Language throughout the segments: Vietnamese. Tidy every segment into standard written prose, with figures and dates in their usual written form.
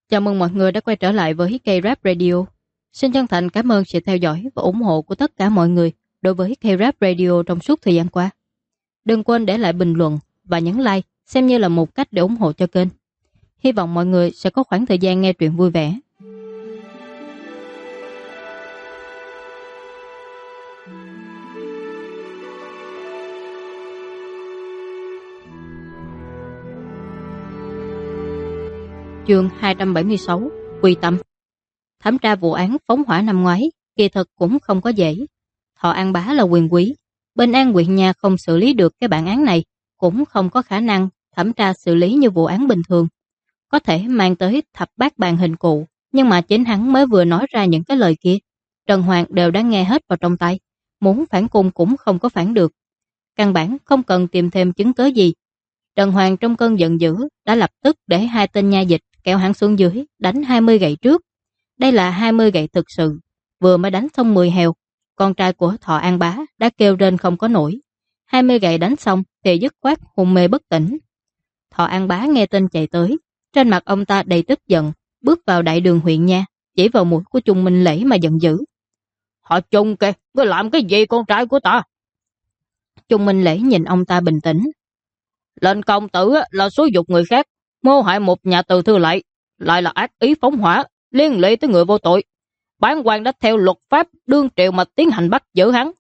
Chào mừng mọi người đã quay trở lại với K-Rap Radio. Xin chân thành cảm ơn sự theo dõi và ủng hộ của tất cả mọi người đối với K-Rap Radio trong suốt thời gian qua. Đừng quên để lại bình luận và nhấn like xem như là một cách để ủng hộ cho kênh. Hy vọng mọi người sẽ có khoảng thời gian nghe truyện vui vẻ. Chương 276 Quy tâm. Thẩm tra vụ án phóng hỏa năm ngoái kỳ thực cũng không có dễ. Thọ An Bá là quyền quý, bên An huyện nhà không xử lý được cái bản án này, cũng không có khả năng thẩm tra xử lý như vụ án bình thường. Có thể mang tới thập bát bàn hình cụ, nhưng mà chính hắn mới vừa nói ra những cái lời kia, Trần Hoàng đều đã nghe hết vào trong tay, muốn phản cung cũng không có phản được. Căn bản không cần tìm thêm chứng cớ gì. Trần Hoàng trong cơn giận dữ đã lập tức để hai tên nha dịch kéo hắn xuống dưới, đánh 20 gậy trước. Đây là 20 gậy thực sự, vừa mới đánh xong 10 heo, con trai của Thọ An Bá đã kêu rên không có nổi. 20 gậy đánh xong thì dứt khoát hôn mê bất tỉnh. Thọ An Bá nghe tin chạy tới, trên mặt ông ta đầy tức giận, bước vào đại đường huyện nha, chỉ vào mũi của Trung Minh Lễ mà giận dữ. Họ Trung kìa, ngươi làm cái gì con trai của ta? Trung Minh Lễ nhìn ông ta bình tĩnh. Lệnh công tử là xúi dục người khác, mưu hại một nhà từ thư lại là ác ý phóng hỏa, liên lụy tới người vô tội. Bản quan đã theo luật pháp đương triệu mà tiến hành bắt giữ hắn.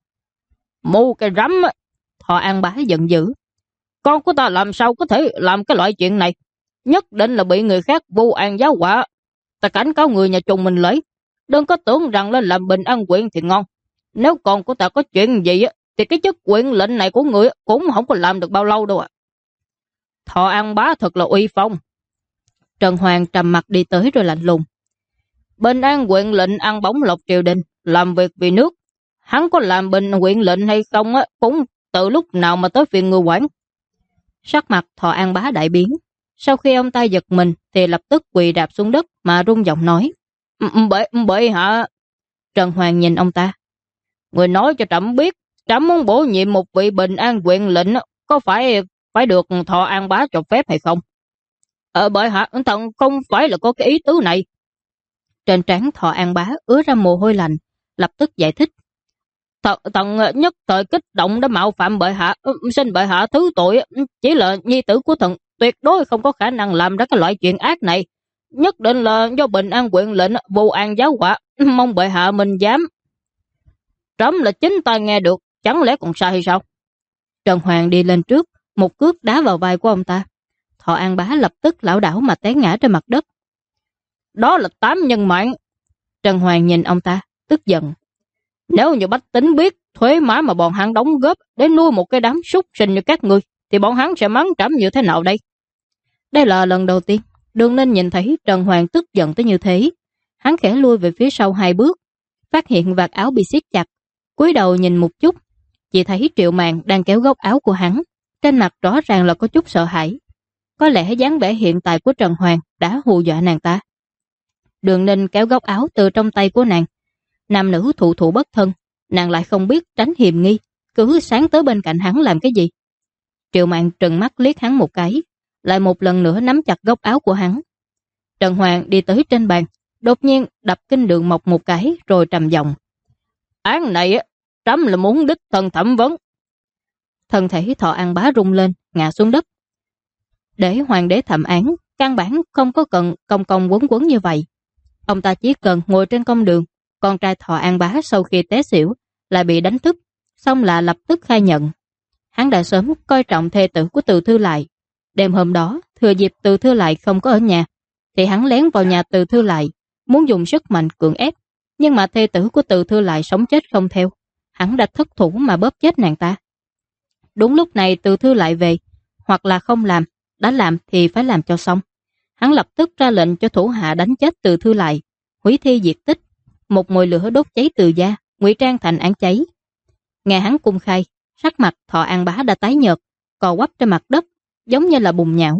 Mù cái rắm! Thọ An Bá giận dữ. Con của ta làm sao có thể làm cái loại chuyện này? Nhất định là bị người khác vu oan giáo họa. Ta cảnh cáo người nhà Trung Minh Lễ, đừng có tưởng rằng lên làm bình an huyện thì ngon. Nếu con của ta có chuyện gì thì cái chức huyện lệnh này của người cũng không có làm được bao lâu đâu ạ. Thọ An Bá thật là uy phong. Trần Hoàng trầm mặt đi tới rồi lạnh lùng. Bình an huyện lệnh ăn bóng lộc triều đình, làm việc vì nước. Hắn có làm bình huyện lệnh hay không cũng từ lúc nào mà tới phiên người quản. Sắc mặt Thọ An Bá đại biến. Sau khi ông ta giật mình thì lập tức quỳ đạp xuống đất mà rung giọng nói. Bệ hạ. Trần Hoàng nhìn ông ta. Người nói cho trẫm biết, trẫm muốn bổ nhiệm một vị bình an huyện lệnh, có phải được Thọ An Bá cho phép hay không? Bệ hạ, thần không phải là có cái ý tứ này. Trên trán Thọ An Bá ứa ra mồ hôi lạnh, lập tức giải thích. Thần nhất thời kích động đã mạo phạm bệ hạ, xin bệ hạ thứ tội, chỉ là nhi tử của thần tuyệt đối không có khả năng làm ra cái loại chuyện ác này. Nhất định là do bình an huyện lệnh vô an giáo họa, mong bệ hạ mình dám. Trẫm là chính ta nghe được, chẳng lẽ còn sai hay sao? Trần Hoàng đi lên trước, một cước đá vào vai của ông ta. Thọ An Bá lập tức lảo đảo mà té ngã trên mặt đất. Đó là 8 nhân mạng. Trần Hoàng nhìn ông ta, tức giận. Nếu như bách tính biết thuế má mà bọn hắn đóng góp để nuôi một cái đám súc sinh như các ngươi, thì bọn hắn sẽ mắng trẫm như thế nào đây? Đây là lần đầu tiên Đường Ninh nhìn thấy Trần Hoàng tức giận tới như thế. Hắn khẽ lui về phía sau 2 bước, phát hiện vạt áo bị siết chặt, cúi đầu nhìn một chút, chỉ thấy Triệu Mạn đang kéo góc áo của hắn, trên mặt rõ ràng là có chút sợ hãi. Có lẽ dáng vẻ hiện tại của Trần Hoàng đã hù dọa nàng ta. Đường Ninh kéo góc áo từ trong tay của nàng. Nam nữ thụ bất thân, nàng lại không biết tránh hiềm nghi, cứ sáng tới bên cạnh hắn làm cái gì. Triệu Mạn trừng mắt liếc hắn một cái, lại một lần nữa nắm chặt góc áo của hắn. Trần Hoàng đi tới trên bàn, đột nhiên đập Kinh Đường Mộc một cái rồi trầm giọng. Án này trẫm là muốn đích thân thẩm vấn. Thân thể Thọ An Bá rung lên, ngã xuống đất. Để hoàng đế thẩm án, căn bản không có cần công quấn như vậy. Ông ta chỉ cần ngồi trên công đường, con trai Thọ An Bá sau khi té xỉu lại bị đánh thức, xong là lập tức khai nhận. Hắn đã sớm coi trọng thê tử của Từ Thư Lại. Đêm hôm đó, thừa dịp Từ Thư Lại không có ở nhà, thì hắn lén vào nhà Từ Thư Lại, muốn dùng sức mạnh cưỡng ép, nhưng mà thê tử của Từ Thư Lại sống chết không theo. Hắn đã thất thủ mà bóp chết nàng ta. Đúng lúc này Từ Thư Lại về, hoặc là không làm, đã làm thì phải làm cho xong. Hắn lập tức ra lệnh cho thủ hạ đánh chết Từ Thư Lại, hủy thi diệt tích, một mồi lửa đốt cháy Từ gia, ngụy trang thành án cháy. Nghe hắn cung khai, sắc mặt Thọ An Bá đã tái nhợt, cò quắp trên mặt đất, giống như là bùn nhão.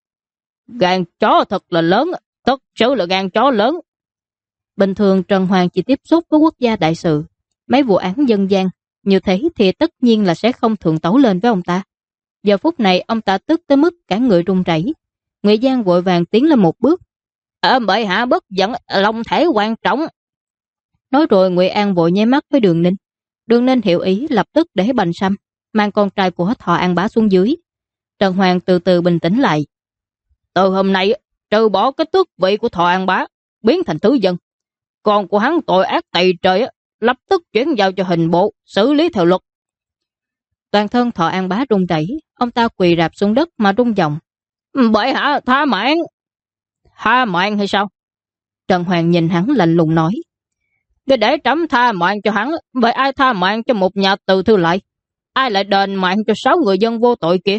Gan chó thật là lớn, thật sự là gan chó lớn. Bình thường Trần Hoàng chỉ tiếp xúc với quốc gia đại sự, mấy vụ án dân gian, như thế thì tất nhiên là sẽ không thượng tấu lên với ông ta. Giờ phút này ông ta tức tới mức cả người run rẩy. Ngụy Giang vội vàng tiến lên một bước. Bệ hạ bất giận, long thể quan trọng. Nói rồi Ngụy An vội nháy mắt với Đường Ninh. Đường Ninh hiểu ý lập tức để Bành Sâm mang con trai của Thọ An Bá xuống dưới. Trần Hoàng từ từ bình tĩnh lại. Từ hôm nay trừ bỏ cái tước vị của Thọ An Bá, biến thành thứ dân. Con của hắn tội ác tày trời, lập tức chuyển giao cho hình bộ xử lý theo luật. Toàn thân Thọ An Bá run rẩy, ông ta quỳ rạp xuống đất mà rung giọng. Bệ hạ tha mạng. Tha mạng hay sao? Trần Hoàng nhìn hắn lạnh lùng nói. Để trẫm tha mạng cho hắn, vậy ai tha mạng cho một nhà Từ Thư lại? Ai lại đền mạng cho 6 người dân vô tội kia?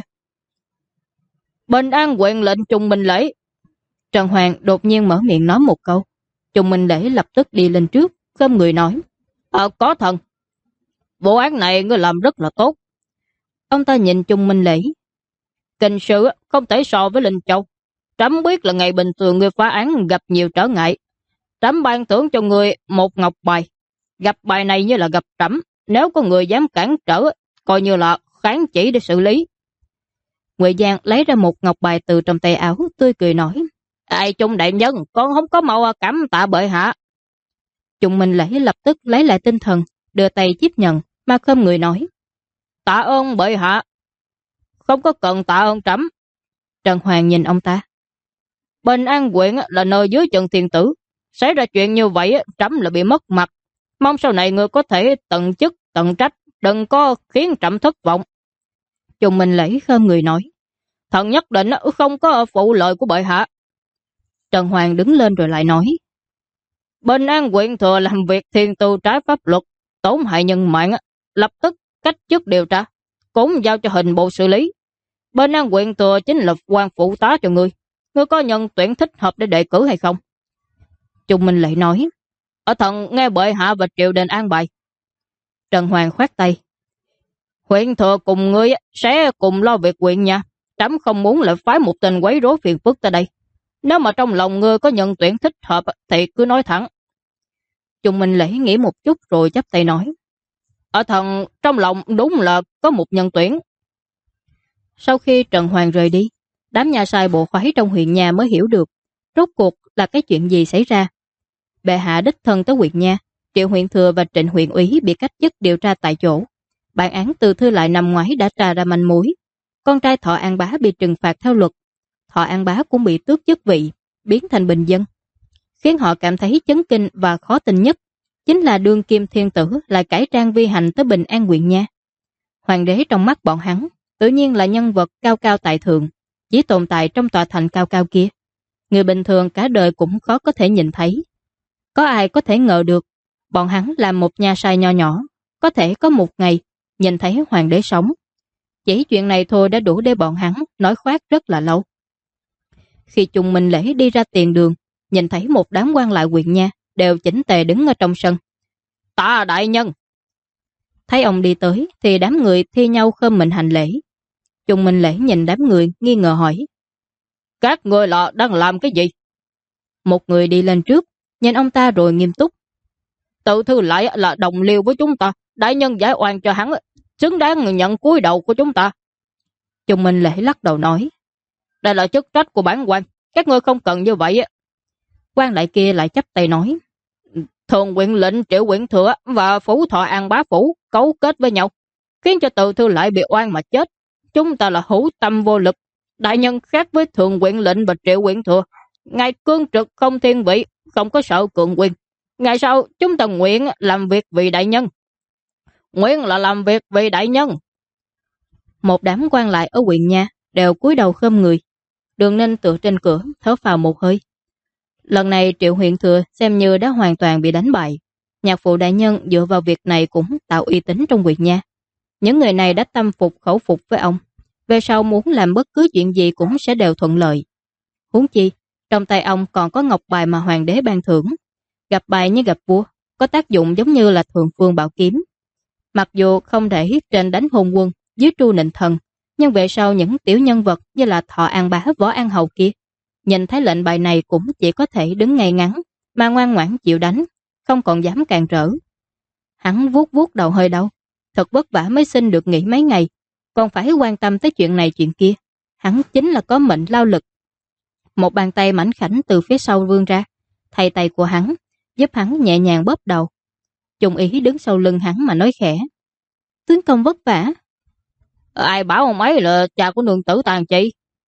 Bình An huyện lệnh Trùng Minh Lễ. Trần Hoàng đột nhiên mở miệng nói một câu. Trùng Minh Lễ lập tức đi lên trước, khom người nói. Có thần. Vụ án này ngươi làm rất là tốt. Ông ta nhìn Trùng Minh Lễ. Kinh sự không thể so với Linh Châu. Trẫm biết là ngày bình thường ngươi phá án gặp nhiều trở ngại. Trẫm ban thưởng cho ngươi một ngọc bài. Gặp bài này như là gặp trẫm. Nếu có người dám cản trở, coi như là kháng chỉ để xử lý. Ngụy Giang lấy ra một ngọc bài từ trong tay áo, tươi cười nói. Ai Trung đại nhân, con không có màu cảm tạ bệ hạ. Trung Minh Lễ lập tức lấy lại tinh thần, đưa tay tiếp nhận, mà khom người nói. Tạ ơn bệ hạ. Không có cần tạ ơn trẫm. Trần Hoàng nhìn ông ta. Bình An huyện là nơi dưới chân thiên tử. Xảy ra chuyện như vậy, trẫm là bị mất mặt. Mong sau này ngươi có thể tận chức, tận trách, đừng có khiến trẫm thất vọng. Trung Minh Lễ khom người nói. Thần nhất định không có phụ lợi của bệ hạ. Trần Hoàng đứng lên rồi lại nói. Bình An huyện thừa làm việc thiên tư trái pháp luật, tổn hại nhân mạng, lập tức cách chức điều tra, cũng giao cho hình bộ xử lý. Bình An huyện thừa chính là quan phụ tá cho ngươi. Ngươi có nhân tuyển thích hợp để đề cử hay không? Trung Minh Lễ nói. Thần nghe bệ hạ và triều đình an bài. Trần Hoàng khoát tay. Huyện thừa cùng ngươi sẽ cùng lo việc huyện nha. Trẫm không muốn lại phái một tên quấy rối phiền phức tới đây. Nếu mà trong lòng ngươi có nhân tuyển thích hợp thì cứ nói thẳng. Trung Minh Lễ nghĩ một chút rồi chắp tay nói. Thần trong lòng đúng là có một nhân tuyển. Sau khi Trần Hoàng rời đi, đám nhà sai bộ khoái trong huyện nhà mới hiểu được rốt cuộc là cái chuyện gì xảy ra. Bệ hạ đích thân tới huyện nha, Triệu huyện thừa và Trịnh huyện úy bị cách chức điều tra tại chỗ. Bản án Từ Thư lại năm ngoái đã tra ra manh mối. Con trai Thọ An Bá bị trừng phạt theo luật. Thọ An Bá cũng bị tước chức vị, biến thành bình dân. Khiến họ cảm thấy chấn kinh và khó tin nhất chính là đương kim thiên tử lại cải trang vi hành tới Bình An huyện nha. Hoàng đế trong mắt bọn hắn tự nhiên là nhân vật cao cao tại thượng, chỉ tồn tại trong tòa thành cao cao kia. Người bình thường cả đời cũng khó có thể nhìn thấy. Có ai có thể ngờ được bọn hắn làm một nhà sai nho nhỏ, có thể có một ngày nhìn thấy hoàng đế sống. Chỉ chuyện này thôi đã đủ để bọn hắn nói khoác rất là lâu. Khi Trung Minh Lễ đi ra tiền đường, nhìn thấy một đám quan lại huyện nha đều chỉnh tề đứng ở trong sân. Tạ đại nhân! Thấy ông đi tới thì đám người thi nhau khom mình hành lễ. Trung Minh Lễ nhìn đám người nghi ngờ hỏi. Các ngươi là đang làm cái gì? Một người đi lên trước, nhìn ông ta rồi nghiêm túc. Tự Thư lại là đồng liêu với chúng ta, đại nhân giải oan cho hắn, xứng đáng nhận cúi đầu của chúng ta. Trung Minh Lễ lắc đầu nói. Đây là chức trách của bản quan, các ngươi không cần như vậy. Quan lại kia lại chắp tay nói. Thường huyện lệnh Triệu huyện thừa và phủ Thọ An Bá phủ cấu kết với nhau, khiến cho Từ Thư lại bị oan mà chết. Chúng ta là hữu tâm vô lực. Đại nhân khác với thường huyện lệnh và Triệu huyện thừa, ngài cương trực không thiên vị, không có sợ cường quyền. Ngày sau chúng ta nguyện làm việc vì đại nhân. Nguyện là làm việc vì đại nhân. Một đám quan lại ở huyện nha đều cúi đầu khom người. Đường Ninh tựa trên cửa thở phào một hơi. Lần này Triệu huyện thừa xem như đã hoàn toàn bị đánh bại. Nhạc phụ đại nhân dựa vào việc này cũng tạo uy tín trong huyện nha. Những người này đã tâm phục khẩu phục với ông. Về sau muốn làm bất cứ chuyện gì cũng sẽ đều thuận lợi. Huống chi, trong tay ông còn có ngọc bài mà hoàng đế ban thưởng. Gặp bài như gặp vua, có tác dụng giống như là thường phương bảo kiếm. Mặc dù không thể trên đánh hôn quân, dưới tru nịnh thần, nhưng về sau những tiểu nhân vật như là Thọ An Bá, Võ An Hầu kia, nhìn thấy lệnh bài này cũng chỉ có thể đứng ngay ngắn, mà ngoan ngoãn chịu đánh, không còn dám càn trở. Hắn vuốt vuốt đầu hơi đau, thật vất vả mới xin được nghỉ mấy ngày, còn phải quan tâm tới chuyện này chuyện kia. Hắn chính là có mệnh lao lực. Một bàn tay mảnh khảnh từ phía sau vươn ra, thay tay của hắn, giúp hắn nhẹ nhàng bóp đầu. Trung Ý đứng sau lưng hắn mà nói khẽ: "Tướng công vất vả." "Ai bảo ông ấy là cha của nương tử Tàn Chi?"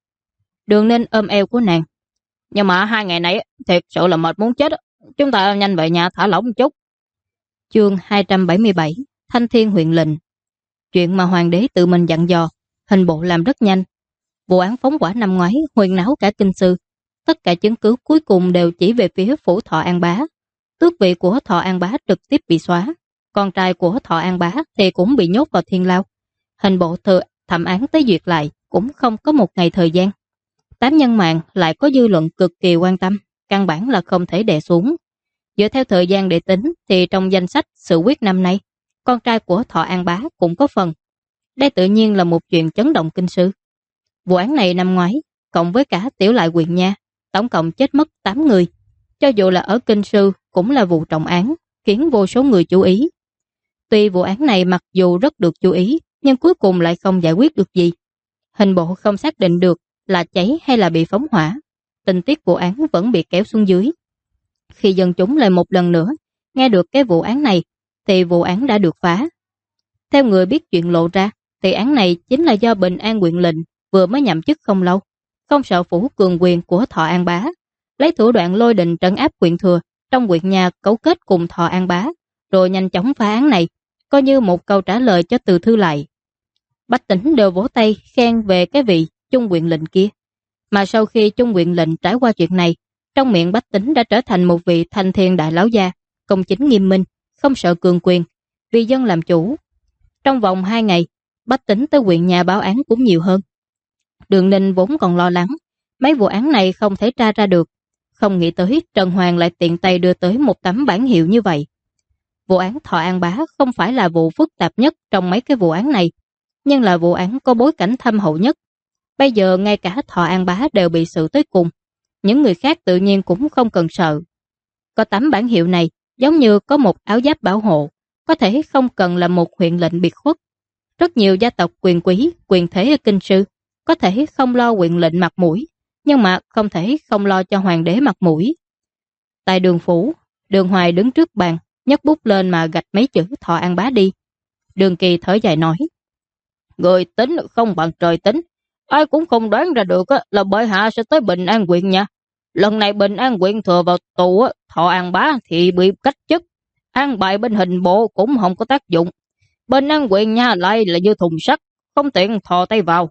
Đường Ninh ôm eo của nàng: "Nhưng mà 2 ngày này thiệt sự là mệt muốn chết. Chúng ta nhanh về nhà thả lỏng một chút." Chương 277: Thanh Thiên Huyền Lệnh. Chuyện mà hoàng đế tự mình dặn dò, hình bộ làm rất nhanh. Vụ án phóng hỏa năm ngoái huyên náo cả kinh sư. Tất cả chứng cứ cuối cùng đều chỉ về phía phủ Thọ An Bá. Tước vị của Thọ An Bá trực tiếp bị xóa. Con trai của Thọ An Bá thì cũng bị nhốt vào thiên lao. Hình bộ thừa thẩm án tới duyệt lại cũng không có một ngày thời gian. Tám nhân mạng lại có dư luận cực kỳ quan tâm, căn bản là không thể đè xuống. Dựa theo thời gian để tính thì trong danh sách sự quyết năm nay, con trai của Thọ An Bá cũng có phần. Đây tự nhiên là một chuyện chấn động kinh sư. Vụ án này năm ngoái, cộng với cả Tiểu Lại huyện nha, tổng cộng chết mất 8 người. Cho dù là ở kinh sư cũng là vụ trọng án, khiến vô số người chú ý. Tuy vụ án này mặc dù rất được chú ý, nhưng cuối cùng lại không giải quyết được gì. Hình bộ không xác định được là cháy hay là bị phóng hỏa. Tình tiết vụ án vẫn bị kéo xuống dưới. Khi dân chúng lại một lần nữa nghe được cái vụ án này, thì vụ án đã được phá. Theo người biết chuyện lộ ra, thì án này chính là do Bình An huyện lệnh vừa mới nhậm chức không lâu, không sợ phủ cường quyền của Thọ An Bá, lấy thủ đoạn lôi đình trấn áp huyện thừa, trong huyện nhà cấu kết cùng Thọ An Bá, rồi nhanh chóng phá án này, coi như một câu trả lời cho Từ Thư Lại. Bách tính đều vỗ tay khen về cái vị Trung huyện lệnh kia. Mà sau khi Trung huyện lệnh trải qua chuyện này, trong miệng bách tính đã trở thành một vị thanh thiên đại lão gia, công chính nghiêm minh, không sợ cường quyền, vì dân làm chủ. Trong vòng 2 ngày, bách tính tới huyện nhà báo án cũng nhiều hơn. Đường Ninh vốn còn lo lắng, mấy vụ án này không thể tra ra được. Không nghĩ tới Trần Hoàng lại tiện tay đưa tới một tấm bản hiệu như vậy. Vụ án Thọ An Bá không phải là vụ phức tạp nhất trong mấy cái vụ án này, nhưng là vụ án có bối cảnh thâm hậu nhất. Bây giờ ngay cả Thọ An Bá đều bị xử tới cùng. Những người khác tự nhiên cũng không cần sợ. Có tấm bản hiệu này giống như có một áo giáp bảo hộ, có thể không cần là một huyện lệnh biệt khuất. Rất nhiều gia tộc quyền quý, quyền thế ở kinh sư có thể không lo huyện lệnh mặt mũi, nhưng mà không thể không lo cho hoàng đế mặt mũi. Tại đường phủ, Đường Hoài đứng trước bàn, nhấc bút lên mà gạch mấy chữ Thọ An Bá đi. Đường Kỳ thở dài nói: "Người tính không bằng trời tính, ai cũng không đoán ra được là bệ hạ sẽ tới Bình An huyện nha. Lần này Bình An huyện thừa vào tù, Thọ An Bá thì bị cách chức, an bài bên hình bộ cũng không có tác dụng. Bình An huyện nha lại là như thùng sắt, không tiện thò tay vào."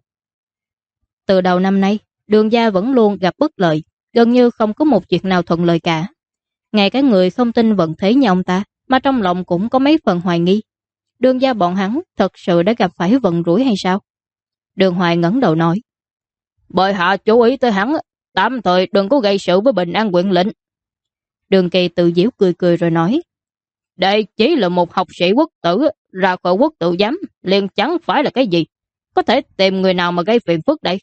Từ đầu năm nay, Đường gia vẫn luôn gặp bất lợi, gần như không có một chuyện nào thuận lợi cả. Ngay cả người không tin vận thế như ông ta, mà trong lòng cũng có mấy phần hoài nghi. Đường gia bọn hắn thật sự đã gặp phải vận rủi hay sao? Đường Hoài ngẩng đầu nói: "Bệ hạ chú ý tới hắn, tạm thời đừng có gây sự với Bình An huyện lệnh." Đường Kỳ tự giễu cười cười rồi nói: "Đây chỉ là một học sĩ quốc tử, ra khỏi quốc tự giám liền chẳng phải là cái gì, có thể tìm người nào mà gây phiền phức đây."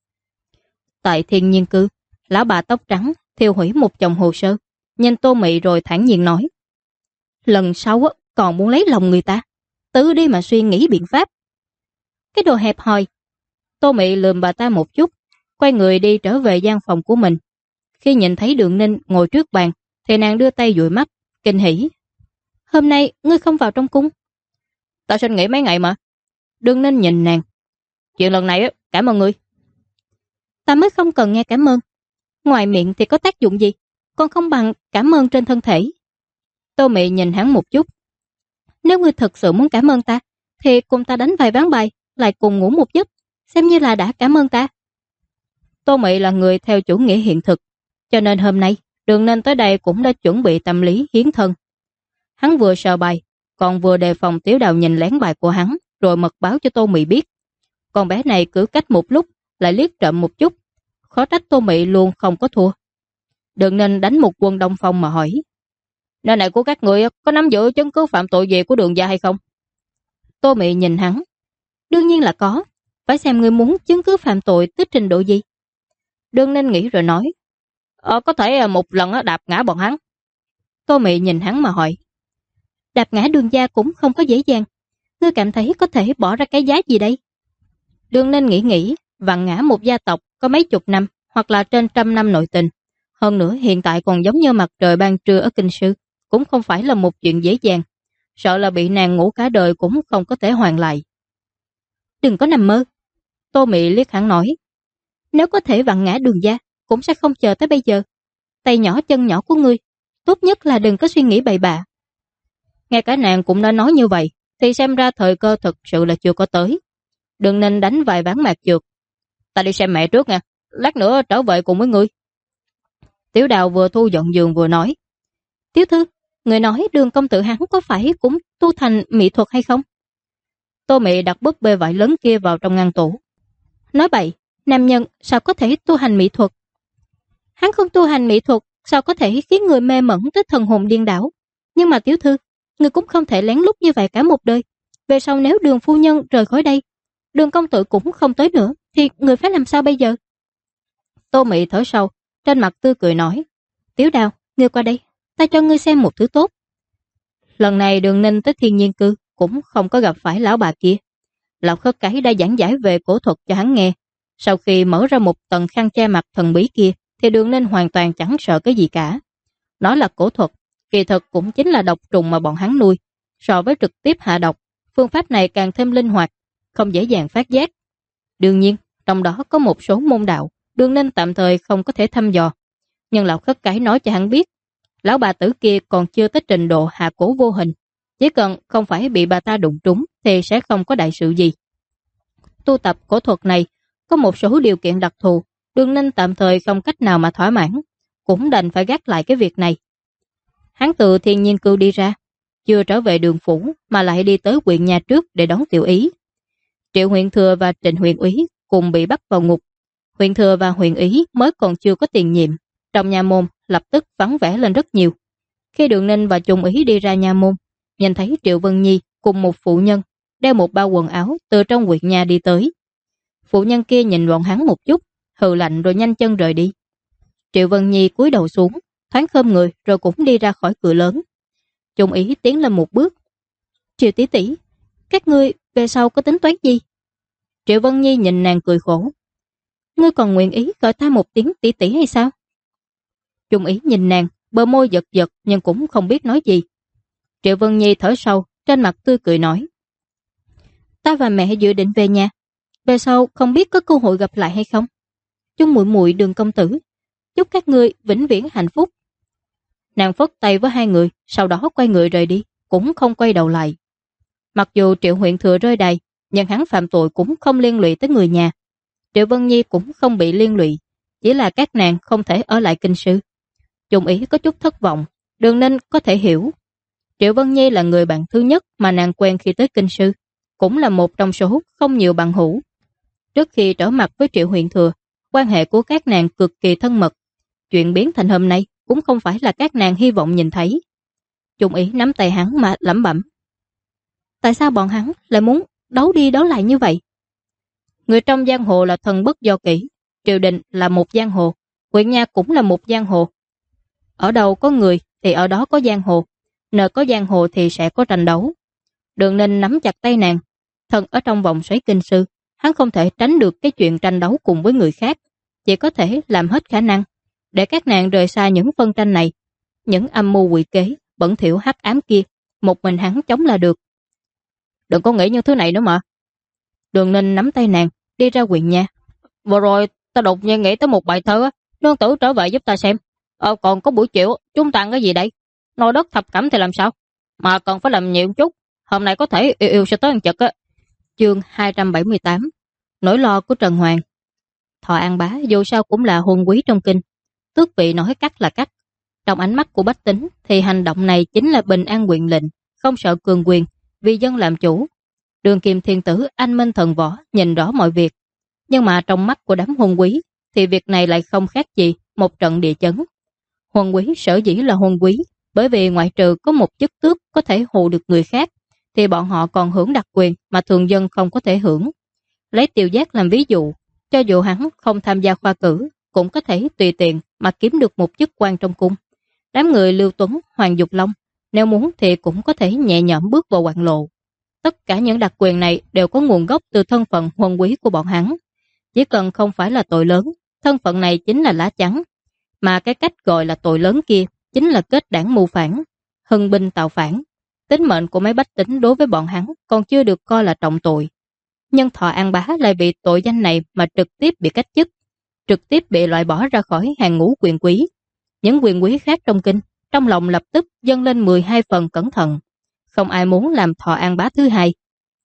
Tại Thiên Nhiên Cư, lão bà tóc trắng thiêu hủy một chồng hồ sơ, nhìn Tô Mị rồi thản nhiên nói: "Lần sau còn muốn lấy lòng người ta, tự đi mà suy nghĩ biện pháp." Cái đồ hẹp hòi. Tô Mị lườm bà ta một chút, quay người đi trở về gian phòng của mình. Khi nhìn thấy Đường Ninh ngồi trước bàn, thì nàng đưa tay dụi mắt, kinh hỉ: "Hôm nay ngươi không vào trong cung?" "Ta xin nghỉ mấy ngày mà." Đường Ninh nhìn nàng: "Chuyện lần này cảm ơn ngươi." "Ta mới không cần nghe cảm ơn. Ngoài miệng thì có tác dụng gì, còn không bằng cảm ơn trên thân thể." Tô Mị nhìn hắn một chút: "Nếu ngươi thật sự muốn cảm ơn ta, thì cùng ta đánh vài ván bài, lại cùng ngủ một giấc, xem như là đã cảm ơn ta." Tô Mị là người theo chủ nghĩa hiện thực, cho nên hôm nay Đường Ninh tới đây cũng đã chuẩn bị tâm lý hiến thân. Hắn vừa sờ bài, còn vừa đề phòng Tiểu Đào nhìn lén bài của hắn, rồi mật báo cho Tô Mị biết. Con bé này cứ cách một lúc lại liếc trộm một chút, khó trách Tô Mị luôn không có thua. Đường Ninh đánh một quân đông phong mà hỏi: "Nơi này của các người có nắm giữ chứng cứ phạm tội gì của Đường gia hay không?" Tô Mị nhìn hắn: "Đương nhiên là có, phải xem ngươi muốn chứng cứ phạm tội tới trình độ gì." Đường Ninh nghĩ rồi nói: "Có thể một lần đạp ngã bọn hắn." Tô Mị nhìn hắn mà hỏi: "Đạp ngã Đường gia cũng không có dễ dàng, ngươi cảm thấy có thể bỏ ra cái giá gì đây?" Đường Ninh nghĩ, vặn ngã một gia tộc có mấy chục năm hoặc là trên 100 năm nội tình. Hơn nữa hiện tại còn giống như mặt trời ban trưa ở kinh sư, cũng không phải là một chuyện dễ dàng. Sợ là bị nàng ngủ cả đời cũng không có thể hoàn lại. Đừng có nằm mơ. Tô Mị liếc hắn nói. Nếu có thể vặn ngã Đường gia, cũng sẽ không chờ tới bây giờ. Tay nhỏ chân nhỏ của ngươi, tốt nhất là đừng có suy nghĩ bậy bạ. Ngay cả nàng cũng đã nói như vậy, thì xem ra thời cơ thực sự là chưa có tới. Đừng nên đánh vài ván mạc dược. Ta đi xem mẹ trước nha, lát nữa trở về cùng với ngươi. Tiểu Đào vừa thu dọn giường vừa nói. Tiểu thư, người nói Đường công tử hắn có phải cũng tu thành mỹ thuật hay không? Tô Mị đặt búp bê vải lớn kia vào trong ngăn tủ. Nói bậy, nam nhân sao có thể tu hành mỹ thuật? Hắn không tu hành mỹ thuật, sao có thể khiến người mê mẩn tới thần hồn điên đảo? Nhưng mà tiểu thư, người cũng không thể lén lút như vậy cả một đời. Về sau nếu Đường phu nhân rời khỏi đây, Đường công tử cũng không tới nữa, thì người phải làm sao bây giờ? Tô Mị thở sâu, trên mặt tươi cười nói. Tiểu Đào, ngươi qua đây, ta cho ngươi xem một thứ tốt. Lần này Đường Ninh tới Thiên Nhiên Cư cũng không có gặp phải lão bà kia. Lão Khất Cái đã giảng giải về cổ thuật cho hắn nghe. Sau khi mở ra một tầng khăn che mặt thần bí kia, thì Đường Ninh hoàn toàn chẳng sợ cái gì cả. Nó là cổ thuật, kỳ thực cũng chính là độc trùng mà bọn hắn nuôi. So với trực tiếp hạ độc, phương pháp này càng thêm linh hoạt, không dễ dàng phát giác. Đương nhiên, trong đó có một số môn đạo, Đường Ninh tạm thời không có thể thăm dò. Nhưng lão Khất Cái nói cho hắn biết, lão bà tử kia còn chưa tới trình độ hạ cổ vô hình. Chỉ cần không phải bị bà ta đụng trúng thì sẽ không có đại sự gì. Tu tập cổ thuật này có một số điều kiện đặc thù, Đường Ninh tạm thời không cách nào mà thỏa mãn, cũng đành phải gác lại cái việc này. Hắn từ Thiên Nhiên Cư đi ra, chưa trở về Đường phủ mà lại đi tới huyện nhà trước để đón Tiểu Ý. Triệu Huyền Thừa và Trịnh Huyền Úy cùng bị bắt vào ngục. Huyền Thừa và Huyền Ý mới còn chưa có tiền nhiệm, trong nhà môn lập tức vắng vẻ lên rất nhiều. Khi Đường Ninh và Trung Ý đi ra nhà môn, nhìn thấy Triệu Vân Nhi cùng một phụ nhân đeo một bao quần áo từ trong huyện nhà đi tới. Phụ nhân kia nhìn bọn hắn một chút, hừ lạnh rồi nhanh chân rời đi. Triệu Vân Nhi cúi đầu xuống, thoáng khom người rồi cũng đi ra khỏi cửa lớn. Trung Ý tiến lên một bước. Triệu tỷ tỷ, các ngươi về sau có tính toán gì? Triệu Vân Nhi nhìn nàng cười khổ. Ngươi còn nguyện ý gọi ta một tiếng tỷ tỷ hay sao? Trung Ý nhìn nàng, bờ môi giật giật nhưng cũng không biết nói gì. Triệu Vân Nhi thở sâu, trên mặt tươi cười nói. Ta và mẹ dự định về nhà, về sau không biết có cơ hội gặp lại hay không. Chúc muội muội Đường công tử, chúc các ngươi vĩnh viễn hạnh phúc. Nàng phất tay với hai người, sau đó quay người rời đi, cũng không quay đầu lại. Mặc dù Triệu Huyền Thừa rơi đày, nhưng hắn phạm tội cũng không liên lụy tới người nhà. Triệu Vân Nhi cũng không bị liên lụy, chỉ là các nàng không thể ở lại kinh sư. Trung Ý có chút thất vọng, Đường Ninh có thể hiểu. Triệu Vân Nhi là người bạn thứ nhất mà nàng quen khi tới kinh sư, cũng là một trong số không nhiều bằng hữu. Trước khi trở mặt với Triệu Huyền Thừa, quan hệ của các nàng cực kỳ thân mật. Chuyện biến thành hôm nay cũng không phải là các nàng hy vọng nhìn thấy. Trung Ý nắm tay hắn mà lẩm bẩm. Tại sao bọn hắn lại muốn đấu đi đấu lại như vậy? Người trong giang hồ là thần bất do kỷ, triều đình là một giang hồ, huyện nha cũng là một giang hồ. Ở đâu có người thì ở đó có giang hồ, nơi có giang hồ thì sẽ có tranh đấu. Đường Ninh nắm chặt tay nàng, thân ở trong vòng xoáy kinh sư, hắn không thể tránh được cái chuyện tranh đấu cùng với người khác, chỉ có thể làm hết khả năng để các nàng rời xa những phân tranh này, những âm mưu quỷ kế, bẩn thỉu hắc ám kia, một mình hắn chống là được. Đừng có nghĩ những thứ này nữa mà. Đường Ninh nắm tay nàng, đi ra huyện nha. Vừa rồi ta đột nhiên nghĩ tới một bài thơ, nương tử trở về giúp ta xem. Còn có buổi chiều chúng ta ăn cái gì đây? Nồi đất thập cẩm thì làm sao? Mà cần phải làm nhiều chút. Hôm nay có thể yêu yêu sẽ tới ăn chật á. Chương 278. Nỗi lo của Trần Hoàng. Thọ An Bá dù sao cũng là huân quý trong kinh, tước vị nói cắt là cắt. Trong ánh mắt của bách tính thì hành động này chính là bình an quyền lệnh, không sợ cường quyền, vì dân làm chủ. Đường Kim Thiên Tử anh minh thần võ nhìn rõ mọi việc, nhưng mà trong mắt của đám huân quý thì việc này lại không khác gì một trận địa chấn. Huân quý sở dĩ là huân quý bởi vì ngoại trừ có một chức tước có thể hù được người khác thì bọn họ còn hưởng đặc quyền mà thường dân không có thể hưởng. Lấy Tiêu Giác làm ví dụ, cho dù hắn không tham gia khoa cử cũng có thể tùy tiện mà kiếm được một chức quan trong cung. Đám người Lưu Tuấn, Hoàng Dục Long nếu muốn thì cũng có thể nhẹ nhõm bước vào hoàng lộ. Tất cả những đặc quyền này đều có nguồn gốc từ thân phận huân quý của bọn hắn. Chỉ cần không phải là tội lớn thân phận này chính là lá chắn, mà cái cách gọi là tội lớn kia chính là kết đảng mưu phản, hưng binh tạo phản. Tính mệnh của mấy bách tính đối với bọn hắn còn chưa được coi là trọng tội. Nhưng Thọ An Bá lại vì tội danh này mà trực tiếp bị cách chức, trực tiếp bị loại bỏ ra khỏi hàng ngũ quyền quý. Những quyền quý khác trong kinh, trong lòng lập tức dâng lên 12 phần cẩn thận. Không ai muốn làm Thọ An Bá thứ hai.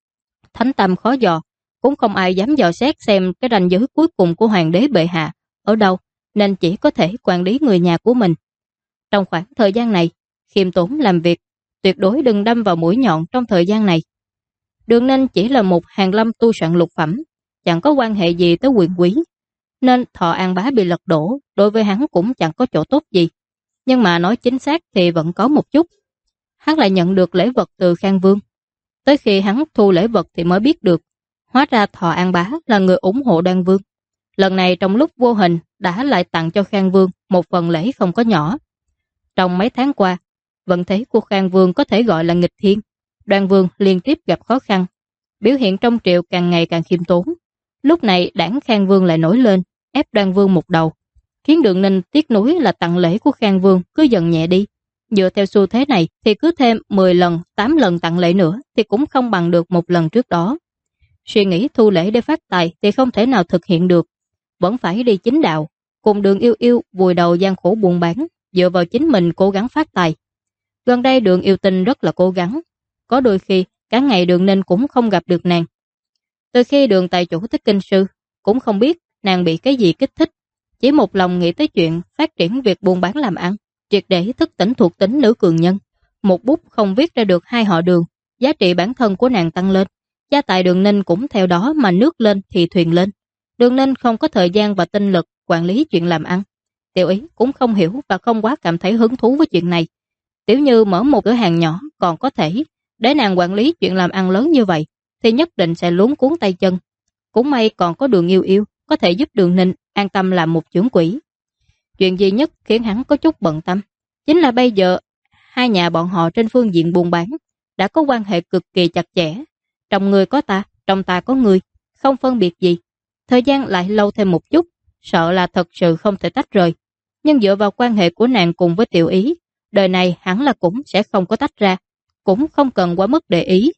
Thánh tâm khó dò, cũng không ai dám dò xét xem cái ranh giới cuối cùng của hoàng đế bệ hạ ở đâu, nên chỉ có thể quản lý người nhà của mình. Trong khoảng thời gian này, khiêm tốn làm việc, tuyệt đối đừng đâm vào mũi nhọn trong thời gian này. Đường Ninh chỉ là một hàn lâm tu soạn lục phẩm, chẳng có quan hệ gì tới quyền quý, nên Thọ An Bá bị lật đổ đối với hắn cũng chẳng có chỗ tốt gì. Nhưng mà nói chính xác thì vẫn có một chút. Hắn lại nhận được lễ vật từ Khang Vương. Tới khi hắn thu lễ vật thì mới biết được, hóa ra Thọ An Bá là người ủng hộ Đoan Vương. Lần này trong lúc vô hình đã lại tặng cho Khang Vương một phần lễ không có nhỏ. Trong mấy tháng qua, vận thế của Khang Vương có thể gọi là nghịch thiên. Đoan Vương liên tiếp gặp khó khăn, biểu hiện trong triều càng ngày càng khiêm tốn. Lúc này đảng Khang Vương lại nổi lên, ép Đoan Vương một đầu, khiến Đường Ninh tiếc nuối là tặng lễ của Khang Vương cứ dần nhẹ đi. Dựa theo xu thế này thì cứ thêm 10 lần, 8 lần tặng lễ nữa thì cũng không bằng được một lần trước đó. Suy nghĩ thu lễ để phát tài thì không thể nào thực hiện được, vẫn phải đi chính đạo, cùng Đường Yêu Yêu vùi đầu gian khổ buôn bán, dựa vào chính mình cố gắng phát tài. Gần đây Đường Yêu Tinh rất là cố gắng, có đôi khi cả ngày Đường Ninh cũng không gặp được nàng. Từ khi Đường tài chủ tới kinh sư, cũng không biết nàng bị cái gì kích thích, chỉ một lòng nghĩ tới chuyện phát triển việc buôn bán làm ăn, triệt để thức tỉnh thuộc tính nữ cường nhân. Một bút không viết ra được hai họ Đường, giá trị bản thân của nàng tăng lên, gia tài Đường Ninh cũng theo đó mà nước lên thì thuyền lên. Đường Ninh không có thời gian và tinh lực quản lý chuyện làm ăn. Tiểu Ý cũng không hiểu và không quá cảm thấy hứng thú với chuyện này. Tiểu Như mở một cửa hàng nhỏ còn có thể, để nàng quản lý chuyện làm ăn lớn như vậy thì nhất định sẽ luống cuốn tay chân. Cũng may còn có Đường Yêu Yêu có thể giúp Đường Ninh an tâm làm một trưởng quỹ. Chuyện duy nhất khiến hắn có chút bận tâm chính là bây giờ hai nhà bọn họ trên phương diện buôn bán đã có quan hệ cực kỳ chặt chẽ. Trong người có ta, trong ta có người, không phân biệt gì. Thời gian lại lâu thêm một chút, sợ là thật sự không thể tách rời. Nhưng dựa vào quan hệ của nàng cùng với Tiểu Ý, đời này hẳn là cũng sẽ không có tách ra, cũng không cần quá mức để ý.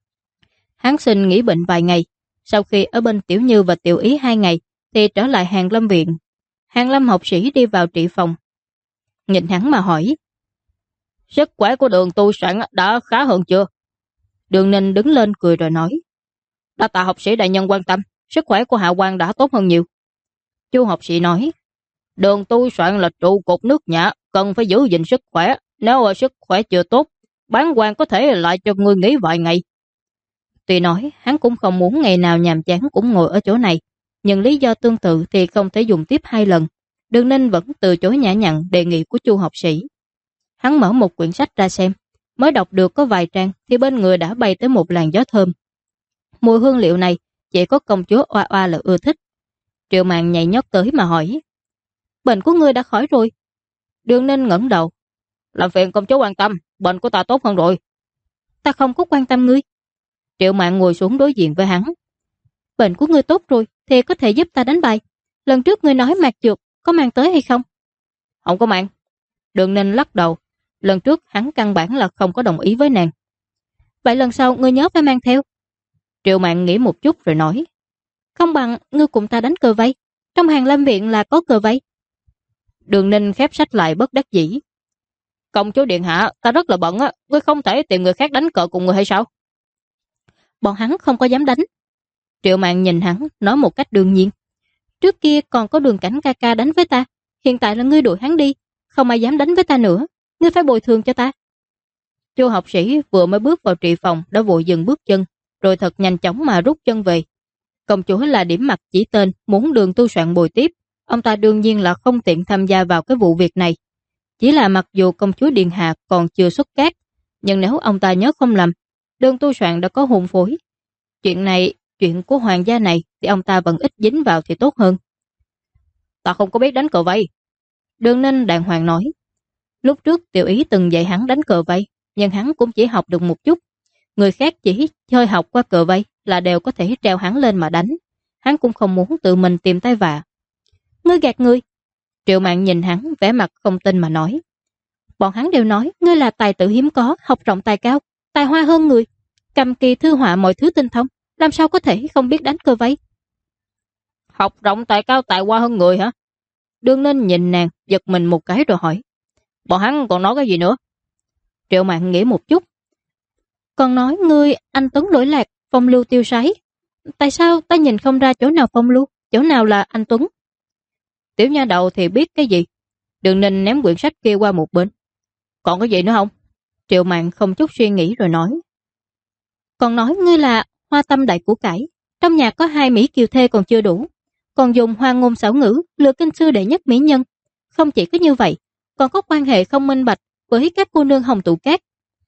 Hắn xin nghỉ bệnh vài ngày, sau khi ở bên Tiểu Như và Tiểu Ý 2 ngày thì trở lại Hàng Lâm viện. Hàng Lâm học sĩ đi vào trị phòng, nhìn hắn mà hỏi: sức khỏe của Đường tu soạn đã khá hơn chưa? Đường Ninh đứng lên cười rồi nói: đa tạ học sĩ đại nhân quan tâm, sức khỏe của hạ quan đã tốt hơn nhiều. Chu học sĩ nói: Đường tu soạn là trụ cột nước Nhã, cần phải giữ gìn sức khỏe. Nếu sức khỏe chưa tốt, bản quan có thể lại cho ngươi nghỉ vài ngày. Tuy nói hắn cũng không muốn ngày nào nhàm chán cũng ngồi ở chỗ này, nhưng lý do tương tự thì không thể dùng tiếp 2 lần. Đường Ninh vẫn từ chối nhã nhặn đề nghị của Chu học sĩ. Hắn mở một quyển sách ra xem, mới đọc được có vài trang thì bên người đã bay tới một làn gió thơm. Mùi hương liệu này chỉ có công chúa Oa Oa là ưa thích. Triệu Mạn nhảy nhót tới mà hỏi: bệnh của ngươi đã khỏi rồi? Đường Ninh ngẩng đầu: làm phiền công chúa quan tâm, bệnh của ta tốt hơn rồi. Ta không có quan tâm ngươi. Triệu Mạn ngồi xuống đối diện với hắn: bệnh của ngươi tốt rồi thì có thể giúp ta đánh bài. Lần trước ngươi nói mạc dược có mang tới hay không? Không có mang. Đường Ninh lắc đầu. Lần trước hắn căn bản là không có đồng ý với nàng. Vậy lần sau ngươi nhớ phải mang theo. Triệu Mạn nghĩ một chút rồi nói: không bằng ngươi cùng ta đánh cờ vây, trong Hàng Lâm viện là có cờ vây. Đường Ninh khép sách lại bất đắc dĩ: công chúa điện hạ, ta rất là bận á, ngươi không thể tìm người khác đánh cờ cùng người hay sao? Bọn hắn không có dám đánh. Triệu Mạn nhìn hắn nói một cách đương nhiên: trước kia còn có Đường Cảnh ca ca đánh với ta, hiện tại là ngươi đuổi hắn đi, không ai dám đánh với ta nữa, ngươi phải bồi thường cho ta. Chu học sĩ vừa mới bước vào trị phòng đã vội dừng bước chân, rồi thật nhanh chóng mà rút chân về. Công chúa là điểm mặt chỉ tên, muốn Đường tu soạn bồi tiếp, ông ta đương nhiên là không tiện tham gia vào cái vụ việc này. Chỉ là mặc dù công chúa điện hạ còn chưa xuất cát, nhưng nếu ông ta nhớ không lầm, Đường tu soạn đã có hôn phối. Chuyện này, chuyện của hoàng gia này thì ông ta vẫn ít dính vào thì tốt hơn. Ta không có biết đánh cờ vây. Đường Ninh đàng hoàng nói: lúc trước Tiểu Ý từng dạy hắn đánh cờ vây, nhưng hắn cũng chỉ học được một chút. Người khác chỉ chơi học qua cờ vây là đều có thể treo hắn lên mà đánh. Hắn cũng không muốn tự mình tìm tai vạ. ngươi gạt người. Triệu Mạn nhìn hắn vẻ mặt không tin mà nói. Bọn hắn đều nói ngươi là tài tử hiếm có, học rộng tài cao, tài hoa hơn người, cầm kỳ thư họa mọi thứ tinh thông, làm sao có thể không biết đánh cờ vây. Học rộng tài cao tài hoa hơn người hả? Đường Ninh nhìn nàng, giật mình một cái rồi hỏi. Bọn hắn còn nói cái gì nữa? Triệu Mạn nghĩ một chút. Còn nói ngươi anh tuấn lỗi lạc, phong lưu tiêu sái. Tại sao ta nhìn không ra chỗ nào phong lưu, chỗ nào là anh tuấn? Tiểu nha đầu thì biết cái gì? Đường Ninh ném quyển sách kia qua một bên. Còn cái gì nữa không? Triệu Mạn không chút suy nghĩ rồi nói. Còn nói ngươi là hoa tâm đại của cải, trong nhà có 2 mỹ kiều thê còn chưa đủ, còn dùng hoa ngôn xảo ngữ lừa kinh sư đệ nhất mỹ nhân. Không chỉ có như vậy, còn có quan hệ không minh bạch với các cô nương hồng tụ cát.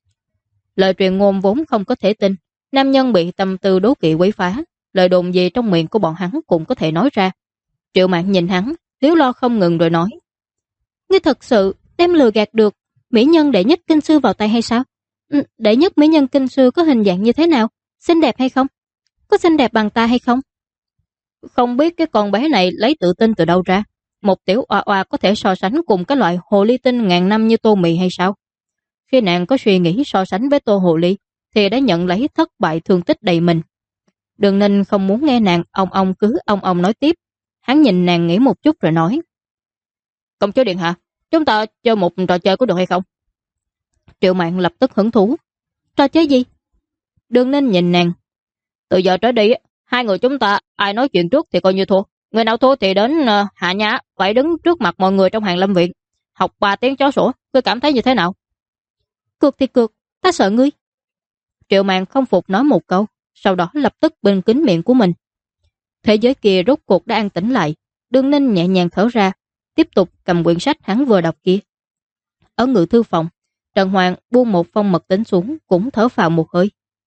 Lời truyền ngôn vốn không có thể tin, nam nhân bị tâm tư đố kỵ quấy phá, lời đồn gì trong miệng của bọn hắn cũng có thể nói ra. Triệu Mạn nhìn hắn, liếu lo không ngừng rồi nói. Ngươi thật sự đem lừa gạt được mỹ nhân đệ nhất kinh sư vào tay hay sao? Đệ nhất mỹ nhân kinh sư có hình dạng như thế nào? Xinh đẹp hay không? Có xinh đẹp bằng ta hay không? Không biết cái con bé này lấy tự tin từ đâu ra. Một tiểu oa oa có thể so sánh cùng cái loại hồ ly tinh ngàn năm như Tô Mị hay sao? Khi nàng có suy nghĩ so sánh với Tô Hồ Ly thì đã nhận lấy thất bại thương tích đầy mình. Đường Ninh không muốn nghe nàng ông cứ ông nói tiếp. Hắn nhìn nàng nghĩ một chút rồi nói. Công chúa điện hạ, chúng ta chơi một trò chơi có được hay không? Triệu Mạn lập tức hứng thú. Trò chơi gì? Đường Ninh nhìn nàng. Từ giờ trở đi, 2 người chúng ta ai nói chuyện trước thì coi như thua. Người nào thua thì đến hạ nhã, phải đứng trước mặt mọi người trong Hàng Lâm Viện, học 3 tiếng chó sủa. Ngươi cảm thấy như thế nào? Cược thì cược, ta sợ ngươi. Triệu Mạn không phục nói một câu, sau đó lập tức bưng kín miệng của mình. Thế giới kia rốt cuộc đã an tĩnh lại. Đường Ninh nhẹ nhàng thở ra, tiếp tục cầm quyển sách hắn vừa đọc kia. Ở ngự thư phòng, Trần Hoàng buông một phong mật tín xuống, cũng thở phào một hơi.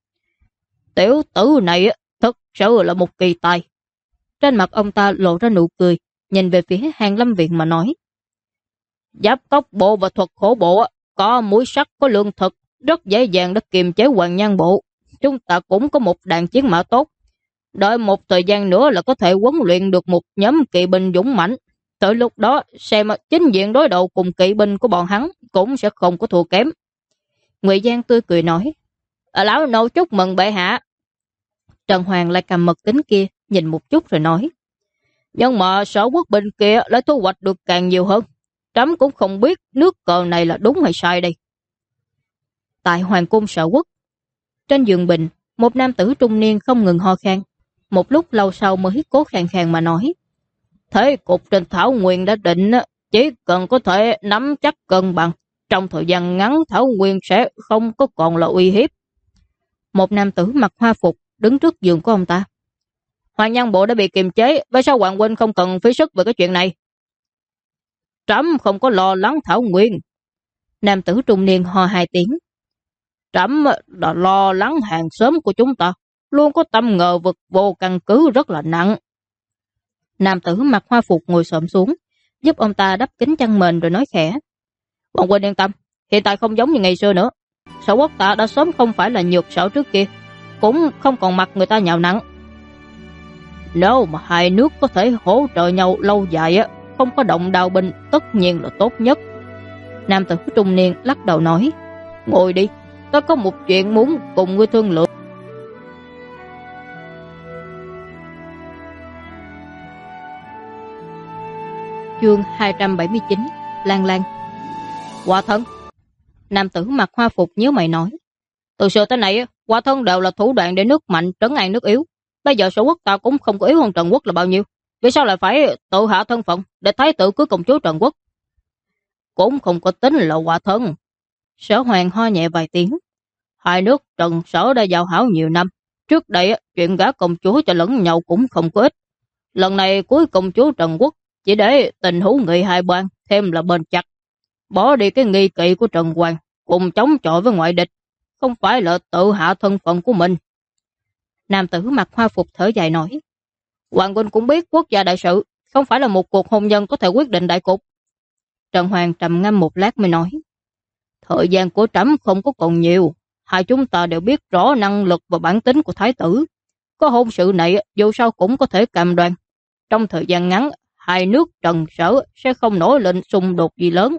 Tiểu tử này thật sự là một kỳ tài. Trên mặt ông ta lộ ra nụ cười, nhìn về phía Hàng Lâm Viện mà nói. Giáp cốc bộ và thuật khổ bộ có muối sắt, có lương thực, rất dễ dàng để kiềm chế Hoàng Nhan bộ. Chúng ta cũng có một đàn chiến mã tốt. Đợi một thời gian nữa là có thể huấn luyện được một nhóm kỵ binh dũng mãnh. Tới lúc đó xem chính diện đối đầu cùng kỵ binh của bọn hắn cũng sẽ không có thua kém. Ngụy Giang tươi cười nói. Lão nô chúc mừng bệ hạ. Trần Hoàng lại cầm mật tín kia nhìn một chút rồi nói. Nhưng mà sở quốc bên kia lại thu hoạch được càng nhiều hơn. Trẫm cũng không biết nước cờ này là đúng hay sai đây. Tại Hoàng cung sở quốc, trên giường bình, một nam tử trung niên không ngừng ho khan. Một lúc lâu sau mới cố khàn khàn mà nói. Thế cục trên Thảo Nguyên đã định, chỉ cần có thể nắm chắc cân bằng, trong thời gian ngắn Thảo Nguyên sẽ không có còn là uy hiếp. Một nam tử mặc hoa phục đứng trước giường của ông ta. Hoàng Nhan bộ đã bị kiềm chế, vì sao Hoàng huynh không cần phí sức về cái chuyện này? Trẫm không có lo lắng Thảo Nguyên. Nam tử trung niên ho 2 tiếng. Trẫm là lo lắng hàng xóm của chúng ta, luôn có tâm ngờ vực vô căn cứ rất là nặng. Nam tử mặc hoa phục ngồi xổm xuống, giúp ông ta đắp kính chăn mền rồi nói khẽ. Hoàng huynh yên tâm, hiện tại không giống như ngày xưa nữa. Sở quốc ta đã sớm không phải là nhược sở trước kia, cũng không còn mặc người ta nhào nặng. Nếu mà 2 nước có thể hỗ trợ nhau lâu dài, không có động đao binh, tất nhiên là tốt nhất. Nam tử trung niên lắc đầu nói. Ngồi đi, ta có một chuyện muốn cùng ngươi thương lượng. Chương 279 Lan Lan. Quả thân. Nam tử mặc hoa phục nhớ mày nói. Từ xưa tới nay, quả thân đều là thủ đoạn để nước mạnh trấn an nước yếu. Bây giờ sở quốc ta cũng không có yếu hơn Trần quốc là bao nhiêu. Vì sao lại phải tự hạ thân phận để thái tử cưới công chúa Trần quốc? Cũng không có tính là quả thân. Sở Hoàng ho nhẹ vài tiếng. 2 nước Trần sở đã giao hảo nhiều năm. Trước đây chuyện gả công chúa cho lẫn nhau cũng không có ít. Lần này cưới công chúa Trần quốc chỉ để tình hữu nghị hai bên thêm là bền chặt. Bỏ đi cái nghi kỵ của Trần Hoàng, cùng chống chọi với ngoại địch, không phải là tự hạ thân phận của mình. Nam tử mặc hoa phục thở dài nói. Hoàng huynh cũng biết quốc gia đại sự không phải là một cuộc hôn nhân có thể quyết định đại cục. Trần Hoàng trầm ngâm một lát mới nói. Thời gian của trẫm không có còn nhiều. Hai chúng ta đều biết rõ năng lực và bản tính của thái tử. Có hôn sự này dù sao cũng có thể cam đoan. Trong thời gian ngắn, hai nước Trần Sở sẽ không nổi lên xung đột gì lớn.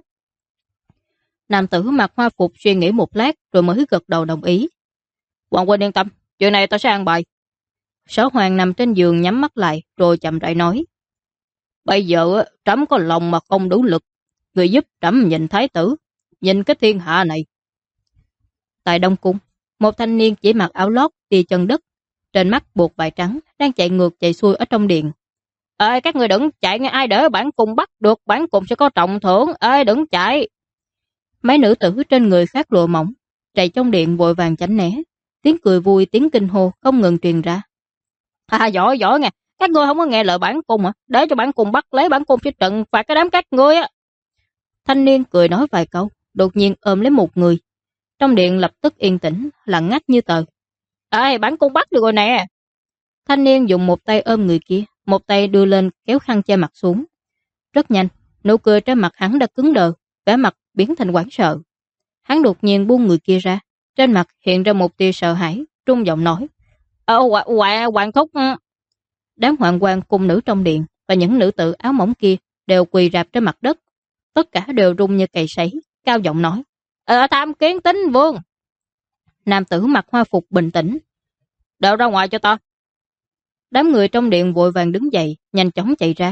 Nam tử mặc hoa phục suy nghĩ một lát rồi mới gật đầu đồng ý. Hoàng huynh yên tâm, chuyện này ta sẽ an bài. Sở Hoàng nằm trên giường nhắm mắt lại rồi chậm rãi nói. Bây giờ trẫm có lòng mà không đủ lực, người giúp trẫm nhìn thái tử, nhìn cái thiên hạ này. Tại Đông Cung, một thanh niên chỉ mặc áo lót đi chân đất, trên mắt buộc vải trắng, đang chạy ngược chạy xuôi ở trong điện. Ê, các người đừng chạy nghe, ai để bản cung bắt được, bản cung sẽ có trọng thưởng, ê đừng chạy. Mấy nữ tử trên người khác lụa mỏng, chạy trong điện vội vàng tránh né, tiếng cười vui, tiếng kinh hô không ngừng truyền ra. Giỏi giỏi nghe, các ngươi không có nghe lời bản cung hả? Để cho bản cung bắt lấy, bản cung sẽ trừng phạt cái đám các ngươi á. Thanh niên cười nói vài câu, đột nhiên ôm lấy một người. Trong điện lập tức yên tĩnh, lặng ngắt như tờ. Ê, bản cung bắt được rồi nè. Thanh niên dùng một tay ôm người kia, một tay đưa lên kéo khăn che mặt xuống. Rất nhanh, nụ cười trên mặt hắn đã cứng đờ, vẻ mặt biến thành hoảng sợ. Hắn đột nhiên buông người kia ra, trên mặt hiện ra một tia sợ hãi, trung giọng nói. Hoàng thúc. Đám hoàng quan cung nữ trong điện và những nữ tử áo mỏng kia đều quỳ rạp trên mặt đất. Tất cả đều run như cầy sấy, cao giọng nói. Tham kiến Tín vương. Nam tử mặc hoa phục bình tĩnh. Đều ra ngoài cho ta. Đám người trong điện vội vàng đứng dậy, nhanh chóng chạy ra.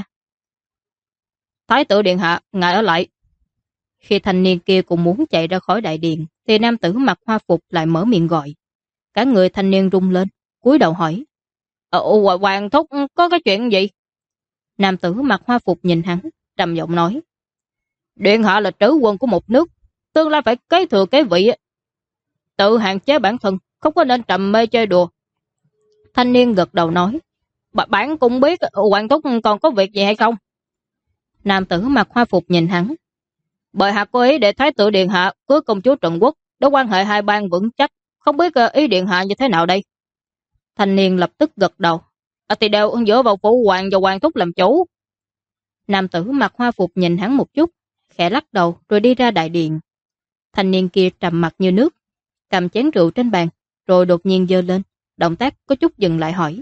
Thái tử điện hạ, ngài ở lại. Khi thanh niên kia cũng muốn chạy ra khỏi đại điện, thì nam tử mặc hoa phục lại mở miệng gọi. Cả người thanh niên rung lên, cúi đầu hỏi. Hoàng thúc, có cái chuyện gì? Nam tử mặc hoa phục nhìn hắn, trầm giọng nói. Điện hạ là trữ quân của một nước, tương lai phải kế thừa kế vị. Tự hạn chế bản thân, không có nên trầm mê chơi đùa. Thanh niên gật đầu nói. Bản cũng biết hoàng thúc còn có việc gì hay không? Nam tử mặc hoa phục nhìn hắn. Bệ hạ có ý để thái tử điện hạ cưới công chúa Trần Quốc, để quan hệ hai bang vững chắc, không biết ý điện hạ như thế nào đây? Thanh niên lập tức gật đầu. Thì đều dựa vào phụ hoàng và hoàng thúc làm chủ. Nam tử mặc hoa phục nhìn hắn một chút, khẽ lắc đầu rồi đi ra đại điện. Thanh niên kia trầm mặt như nước, cầm chén rượu trên bàn, rồi đột nhiên giơ lên, động tác có chút dừng lại hỏi.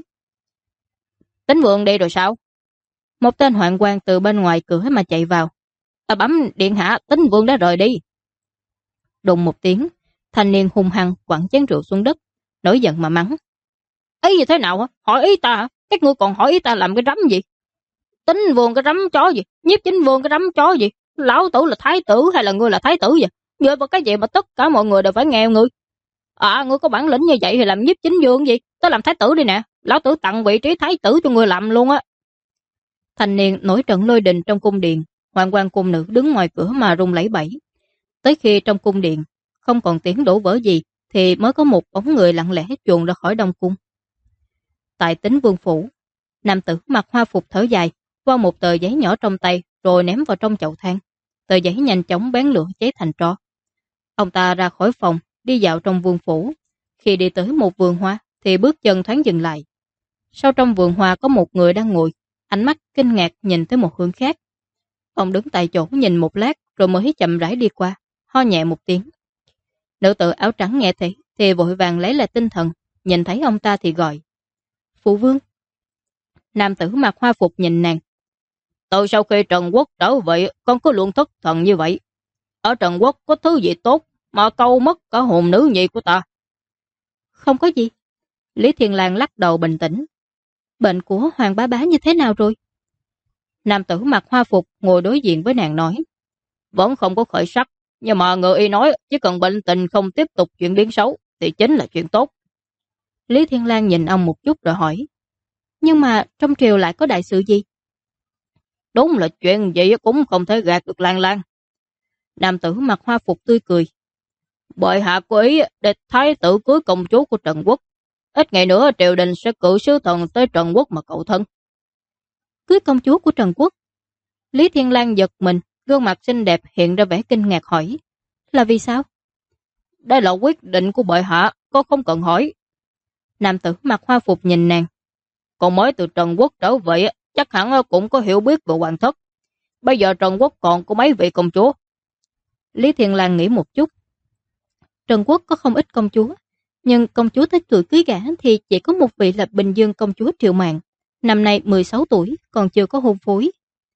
Tín vương đi rồi sao? Một tên hoạn quan từ bên ngoài cửa mà chạy vào. Bấm điện hạ, Tín vương đã rời đi. Đùng một tiếng, thanh niên hung hăng quẳng chén rượu xuống đất, nổi giận mà mắng. Ý như thế nào hả? Hỏi ý ta hả? Các ngươi còn hỏi ý ta làm cái rắm gì? Tín vương cái rắm chó gì? Nhiếp chính vương cái rắm chó gì? Lão tử là thái tử hay là ngươi là thái tử vậy? Dựa vào cái gì mà tất cả mọi người đều phải nghe ngươi? Ngươi có bản lĩnh như vậy thì làm nhiếp chính vương gì? Tới làm thái tử đi nè. Lão tử tặng vị trí thái tử cho ngươi làm luôn á. Thanh niên nổi trận lôi đình trong cung điện, hoàng quan cung nữ đứng ngoài cửa mà run lẩy bẩy. Tới khi trong cung điện không còn tiếng đổ vỡ gì thì mới có một bóng người lặng lẽ chuồn ra khỏi đông cung. Tại Tín vương phủ, nam tử mặc hoa phục thở dài, vo một tờ giấy nhỏ trong tay rồi ném vào trong chậu than. Tờ giấy nhanh chóng bén lửa cháy thành tro. Ông ta ra khỏi phòng, đi dạo trong vương phủ. Khi đi tới một vườn hoa thì bước chân thoáng dừng lại. Sau trong vườn hoa có một người đang ngồi, ánh mắt kinh ngạc nhìn tới một hướng khác. Ông đứng tại chỗ nhìn một lát rồi mới chậm rãi đi qua, ho nhẹ một tiếng. Nữ tử áo trắng nghe thấy thì vội vàng lấy lại tinh thần, nhìn thấy ông ta thì gọi. Phụ vương. Nam tử mặc hoa phục nhìn nàng. Từ sau khi Trần Quốc trở về, con cứ luôn thất thần như vậy. Ở Trần Quốc có thứ gì tốt mà câu mất cả hồn nữ nhi của ta? Không có gì. Lý Thiên Lang lắc đầu bình tĩnh. Bệnh của Hoàng bá bá như thế nào rồi? Nam tử mặc hoa phục ngồi đối diện với nàng nói. Vẫn không có khởi sắc, nhưng mà người y nói chỉ cần bệnh tình không tiếp tục chuyển biến xấu thì chính là chuyện tốt. Lý Thiên Lang nhìn ông một chút rồi hỏi. Nhưng mà trong triều lại có đại sự gì? Đúng là chuyện gì cũng không thể gạt được Lan Lan. Nam tử mặc hoa phục tươi cười. Bệ hạ có ý để thái tử cưới công chúa của Trần Quốc. Ít ngày nữa triều đình sẽ cử sứ thần tới Trần Quốc mà cầu thân. Cưới công chúa của Trần Quốc? Lý Thiên Lang giật mình, gương mặt xinh đẹp hiện ra vẻ kinh ngạc hỏi. Là vì sao? Đây là quyết định của bệ hạ, con không cần hỏi. Nam tử mặc hoa phục nhìn nàng. Còn mới từ Trần Quốc trở về, chắc hẳn cũng có hiểu biết về hoàng thất. Bây giờ Trần Quốc còn có mấy vị công chúa? Lý Thiên Lang nghĩ một chút. Trần Quốc có không ít công chúa, nhưng công chúa tới tuổi cưới gả thì chỉ có một vị là Bình Dương công chúa Triệu Mạn. Năm nay 16 tuổi, còn chưa có hôn phối.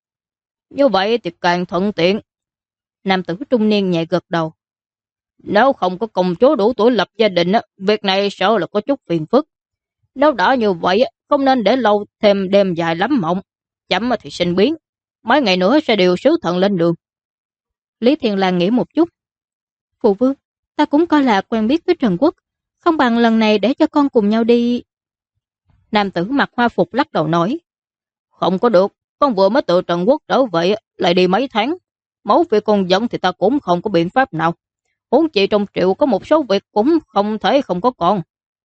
Như vậy thì càng thuận tiện. Nam tử trung niên nhẹ gật đầu. Nếu không có công chúa đủ tuổi lập gia đình, việc này sợ là có chút phiền phức. Nếu đã như vậy, không nên để lâu thêm đêm dài lắm mộng. Chậm thì sinh biến. Mấy ngày nữa sẽ điều sứ thần lên đường. Lý Thiên Lang nghĩ một chút. Phụ vương, ta cũng coi là quen biết với Trần Quốc. Không bằng lần này để cho con cùng nhau đi. Nam tử mặc hoa phục lắc đầu nói. Không có được, con vừa mới từ Trần Quốc trở về, lại đi mấy tháng. Máu vì con giận thì ta cũng không có biện pháp nào. Huống chi trong triệu có một số việc cũng không thể không có con.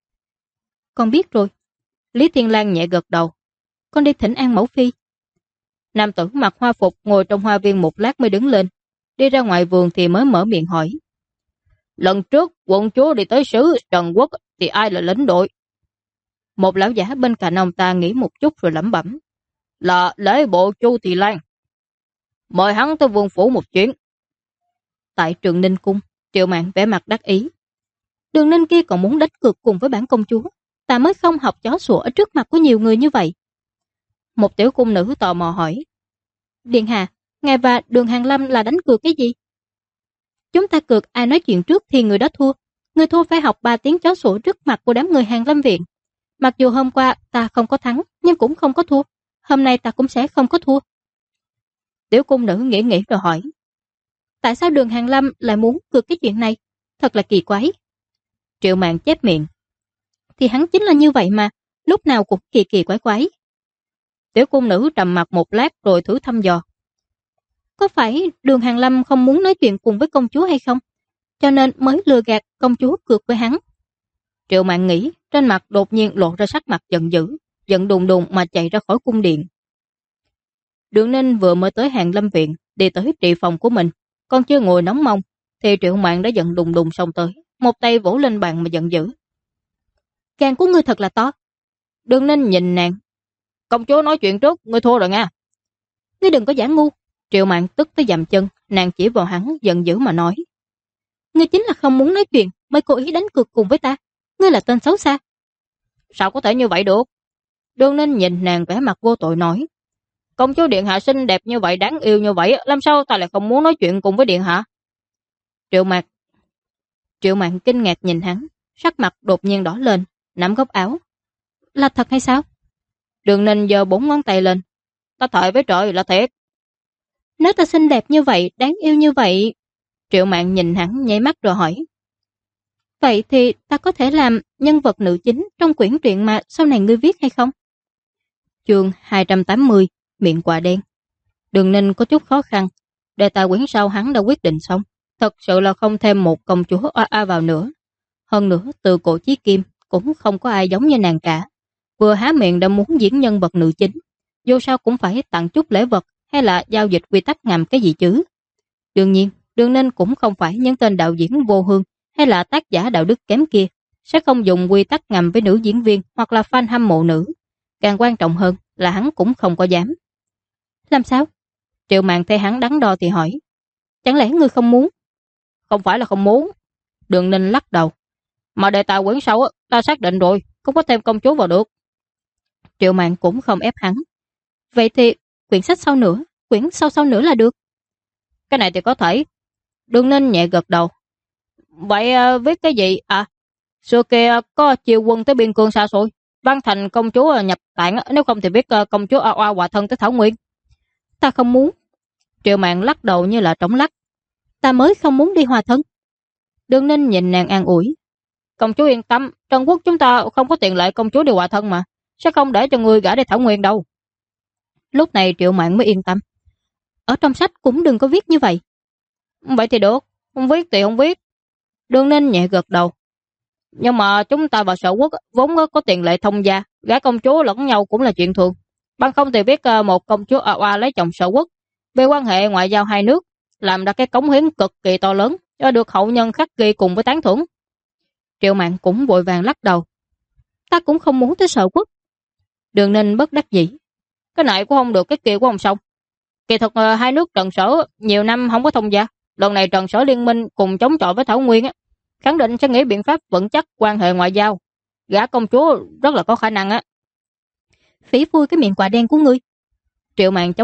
Con biết rồi. Lý Thiên Lang nhẹ gật đầu. Con đi thỉnh an mẫu phi. Nam tử mặc hoa phục ngồi trong hoa viên một lát mới đứng lên. Đi ra ngoài vườn thì mới mở miệng hỏi. Lần trước quận chúa đi tới xứ Trần Quốc thì ai là lãnh đội? Một lão giả bên cạnh ông ta nghĩ một chút rồi lẩm bẩm. Là lễ bộ Chu Thị Lan. Mời hắn tới vương phủ một chuyến. Tại Trường Ninh Cung, Triệu Mạn vẻ mặt đắc ý. Đường Ninh kia còn muốn đánh cược cùng với bản công chúa. Ta mới không học chó sủa ở trước mặt của nhiều người như vậy. Một tiểu cung nữ tò mò hỏi. Điện hạ, ngài và Đường Hàn Lâm là đánh cược cái gì? Chúng ta cược ai nói chuyện trước thì người đó thua. Người thua phải học 3 tiếng chó sủa trước mặt của đám người Hàn Lâm viện. Mặc dù hôm qua ta không có thắng, nhưng cũng không có thua. Hôm nay ta cũng sẽ không có thua. Tiểu cung nữ nghĩ rồi hỏi. Tại sao Đường Hàn Lâm lại muốn cược cái chuyện này? Thật là kỳ quái. Triệu Mạn chép miệng. Thì hắn chính là như vậy mà, lúc nào cũng kỳ quái. Tiểu cung nữ trầm mặc một lát rồi thử thăm dò. Có phải Đường Hàn Lâm không muốn nói chuyện cùng với công chúa hay không? Cho nên mới lừa gạt công chúa cược với hắn. Triệu Mạn nghĩ, trên mặt đột nhiên lộ ra sắc mặt giận dữ, giận đùng đùng mà chạy ra khỏi cung điện. Đường Ninh vừa mới tới Hàn Lâm viện, đi tới trị phòng của mình, còn chưa ngồi nóng mông, thì Triệu Mạn đã giận đùng đùng xông tới, một tay vỗ lên bàn mà giận dữ. Gan của ngươi thật là to. Đường Ninh nhìn nàng. Công chúa nói chuyện trước, ngươi thua rồi nha. Ngươi đừng có giả ngu. Triệu Mạn tức tới dậm chân, nàng chỉ vào hắn giận dữ mà nói. Ngươi chính là không muốn nói chuyện mới cố ý đánh cược cùng với ta. Ngươi là tên xấu xa. Sao có thể như vậy được? Đường Ninh nhìn nàng vẻ mặt vô tội nói. Công chúa điện hạ xinh đẹp như vậy, đáng yêu như vậy, làm sao ta lại không muốn nói chuyện cùng với điện hạ? Triệu Mạn kinh ngạc nhìn hắn, sắc mặt đột nhiên đỏ lên, nắm góc áo. Là thật hay sao? Đường Ninh giơ 4 ngón tay lên. Ta thề với trời là thiệt. Nếu ta xinh đẹp như vậy, đáng yêu như vậy. Triệu Mạn nhìn hắn nháy mắt rồi hỏi. Vậy thì ta có thể làm nhân vật nữ chính trong quyển truyện mà sau này ngươi viết hay không? Chương 280, miệng quả đen. Đường Ninh có chút khó khăn. Đề tài quyển sau hắn đã quyết định xong. Thật sự là không thêm một công chúa oa vào nữa. Hơn nữa, từ cổ chí kim cũng không có ai giống như nàng cả. Vừa há miệng đã muốn diễn nhân vật nữ chính. Dù sao cũng phải tặng chút lễ vật hay là giao dịch quy tắc ngầm cái gì chứ. Đương nhiên, Đường Ninh cũng không phải những tên đạo diễn vô hương hay là tác giả đạo đức kém kia, sẽ không dùng quy tắc ngầm với nữ diễn viên hoặc là fan hâm mộ nữ. Càng quan trọng hơn là hắn cũng không có dám. Làm sao? Triệu Mạn thấy hắn đắn đo thì hỏi. Chẳng lẽ ngươi không muốn? Không phải là không muốn. Đường Ninh lắc đầu. Mà đề tài quyển sau ta xác định rồi, không có thêm công chúa vào được. Triệu Mạn cũng không ép hắn. Vậy thì quyển sách sau nữa, quyển sau nữa là được. Cái này thì có thể. Đường Ninh nhẹ gật đầu. Vậy viết cái gì? À, xưa kia có chiêu quân tới biên cương xa xôi, Văn thành công chúa nhập tạng, nếu không thì viết công chúa oa hòa thân tới Thảo Nguyên. Ta không muốn. Triệu Mạn lắc đầu như là trống lắc. Ta mới không muốn đi hòa thân. Đường Ninh nhìn nàng an ủi. Công chúa yên tâm, Trần Quốc chúng ta không có tiền lệ công chúa đi hòa thân mà, sẽ không để cho người gả đi Thảo Nguyên đâu. Lúc này Triệu Mạn mới yên tâm. Ở trong sách cũng đừng có viết như vậy. Vậy thì được, không viết thì không viết. Đường Ninh nhẹ gật đầu. Nhưng mà chúng ta và Sở Quốc vốn có tiền lệ thông gia, gả công chúa lẫn nhau cũng là chuyện thường. Bằng không thì viết một công chúa oa lấy chồng Sở Quốc, về quan hệ ngoại giao hai nước, làm ra cái cống hiến cực kỳ to lớn, cho được hậu nhân khắc ghi cùng với tán thưởng. Triệu Mạn cũng vội vàng lắc đầu. Ta cũng không muốn tới Sở Quốc. Đường Ninh bất đắc dĩ. Cái này cũng không được, cái kia cũng không xong. Kỳ thực hai nước Trần Sở nhiều năm không có thông gia, lần này Trần Sở liên minh cùng chống chọi với Thảo Nguyên á, khẳng định sẽ nghĩ biện pháp vững chắc quan hệ ngoại giao. Gả công chúa rất là có khả năng á. Phỉ phui cái miệng quả đen của ngươi. Triệu Mạn chống nạnh,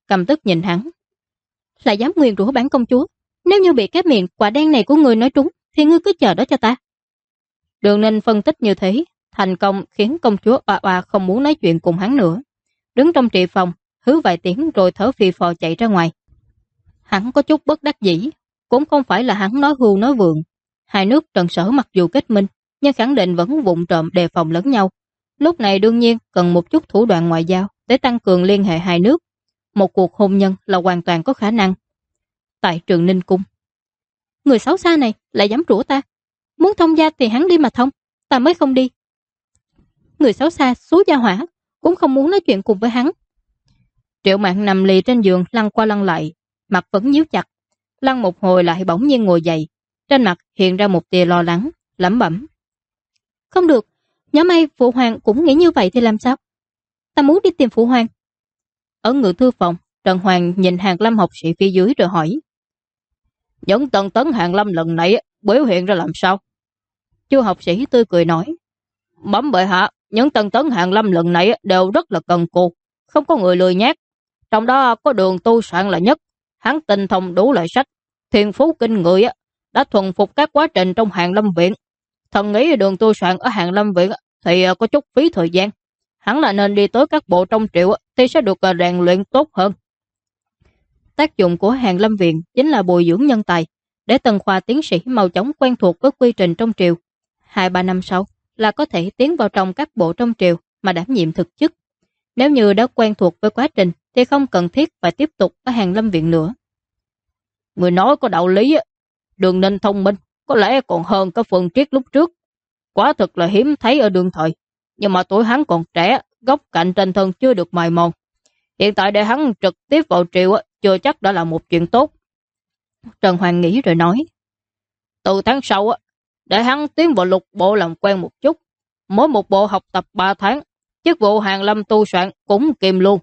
căm tức nhìn hắn. Lại dám nguyền rủa bản công chúa, nếu như bị cái miệng quả đen này của ngươi nói trúng, thì ngươi cứ chờ đó cho ta. Đường Ninh phân tích như thế, thành công khiến công chúa oa oa không muốn nói chuyện cùng hắn nữa. Đứng trong trị phòng, hứ vài tiếng rồi thở phì phò chạy ra ngoài. Hắn có chút bất đắc dĩ, cũng không phải là hắn nói hưu nói vượng. Hai nước Trần Sở mặc dù kết minh, nhưng khẳng định vẫn vụng trộm đề phòng lẫn nhau. Lúc này đương nhiên cần một chút thủ đoạn ngoại giao để tăng cường liên hệ hai nước. Một cuộc hôn nhân là hoàn toàn có khả năng. Tại Trường Ninh Cung, người xấu xa này lại dám rủa ta. Muốn thông gia thì hắn đi mà thông, ta mới không đi. Người xấu xa số gia hỏa cũng không muốn nói chuyện cùng với hắn. Triệu Mạn nằm lì trên giường lăn qua lăn lại, mặt vẫn nhíu chặt. Lăn một hồi lại bỗng nhiên ngồi dậy, trên mặt hiện ra một tia lo lắng, lẩm bẩm. Không được, nhỡ may phụ hoàng cũng nghĩ như vậy thì làm sao? Ta muốn đi tìm phụ hoàng. Ở ngự thư phòng, Trần Hoàng nhìn Hàn Lâm học sĩ phía dưới rồi hỏi. Những tần tấn Hàn Lâm lần này biểu hiện ra làm sao? Chu học sĩ tươi cười nói. Bẩm bệ hạ, những tần tấn Hàn Lâm lần này đều rất là cần cù, không có người lười nhác. Trong đó có Đường Tu Soạn là nhất, hắn tinh thông đủ loại sách, thiên phú kinh người, đã thuần phục các quá trình trong Hàn Lâm viện. Thần nghĩ Đường Tu Soạn ở Hàn Lâm viện thì có chút phí thời gian. Hắn là nên đi tới các bộ trong triều thì sẽ được rèn luyện tốt hơn. Tác dụng của Hàn Lâm viện chính là bồi dưỡng nhân tài, để tân khoa tiến sĩ mau chóng quen thuộc với quy trình trong triều. 2-3 năm sau là có thể tiến vào trong các bộ trong triều mà đảm nhiệm thực chức. Nếu như đã quen thuộc với quá trình thì không cần thiết phải tiếp tục ở Hàn Lâm viện nữa. Người nói có đạo lý, Đường Ninh thông minh, có lẽ còn hơn cả Phương Triết lúc trước. Quả thực là hiếm thấy ở đương thời, nhưng mà tuổi hắn còn trẻ, góc cạnh trên thân chưa được mài mòn. Hiện tại để hắn trực tiếp vào triều chưa chắc đã là một chuyện tốt. Trần Hoàng nghĩ rồi nói. Từ tháng sau để hắn tiến vào lục bộ làm quen một chút. Mỗi một bộ học tập 3 tháng, chức vụ Hàn Lâm tu soạn cũng kìm luôn.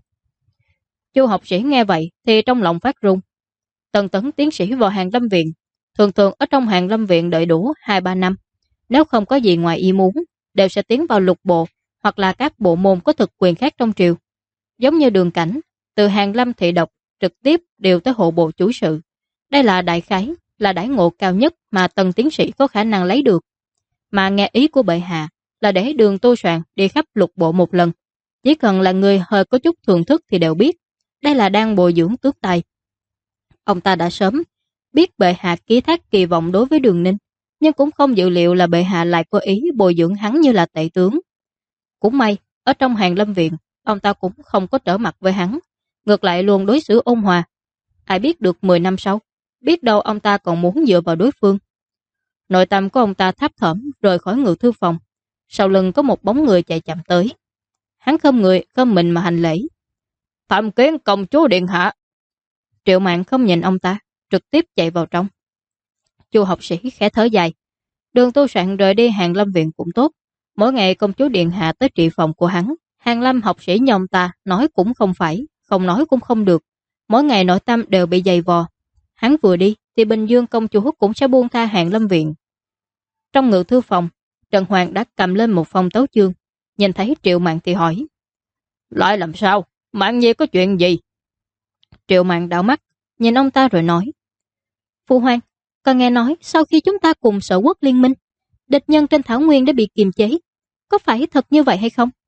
Chu học sĩ nghe vậy thì trong lòng phát run. Tần tấn tiến sĩ vào Hàn Lâm viện, thường thường ở trong Hàn Lâm viện đợi đủ 2-3 năm. Nếu không có gì ngoài ý muốn, đều sẽ tiến vào lục bộ hoặc là các bộ môn có thực quyền khác trong triều. Giống như Đường Cảnh, từ Hàn Lâm thị độc trực tiếp điều tới hộ bộ chủ sự. Đây là đại khái, là đãi ngộ cao nhất mà tần tiến sĩ có khả năng lấy được. Mà nghe ý của bệ hạ là để Đường Tu Soạn đi khắp lục bộ một lần. Chỉ cần là người hơi có chút thưởng thức thì đều biết, đây là đang bồi dưỡng tước tài. Ông ta đã sớm biết bệ hạ ký thác kỳ vọng đối với Đường Ninh, nhưng cũng không dự liệu là bệ hạ lại có ý bồi dưỡng hắn như là tể tướng. Cũng may, ở trong Hàn Lâm viện, ông ta cũng không có trở mặt với hắn, ngược lại luôn đối xử ôn hòa. Ai biết được 10 năm sau, biết đâu ông ta còn muốn dựa vào đối phương. Nội tâm của ông ta thấp thỏm rời khỏi ngự thư phòng, sau lưng có một bóng người chạy chậm tới. Hắn khom mình mà hành lễ. Tham kiến công chúa điện hạ. Triệu Mạn không nhìn ông ta, trực tiếp chạy vào trong. Chu học sĩ khẽ thở dài. Đường Tu Soạn rời đi Hàn Lâm viện cũng tốt. Mỗi ngày công chúa điện hạ tới trị phòng của hắn, Hàn Lâm học sĩ như ông ta nói cũng không phải, không nói cũng không được. Mỗi ngày nội tâm đều bị dày vò. Hắn vừa đi thì Bình Dương công chúa cũng sẽ buông tha Hàn Lâm viện. Trong ngự thư phòng, Trần Hoàng đã cầm lên một phong tấu chương, nhìn thấy Triệu Mạn thì hỏi. Lại làm sao? Mạn Nhi có chuyện gì? Triệu Mạn đảo mắt, nhìn ông ta rồi nói. Phu hoàng, con nghe nói sau khi chúng ta cùng Sở Quốc liên minh, địch nhân trên Thảo Nguyên đã bị kiềm chế. Có phải thật như vậy hay không?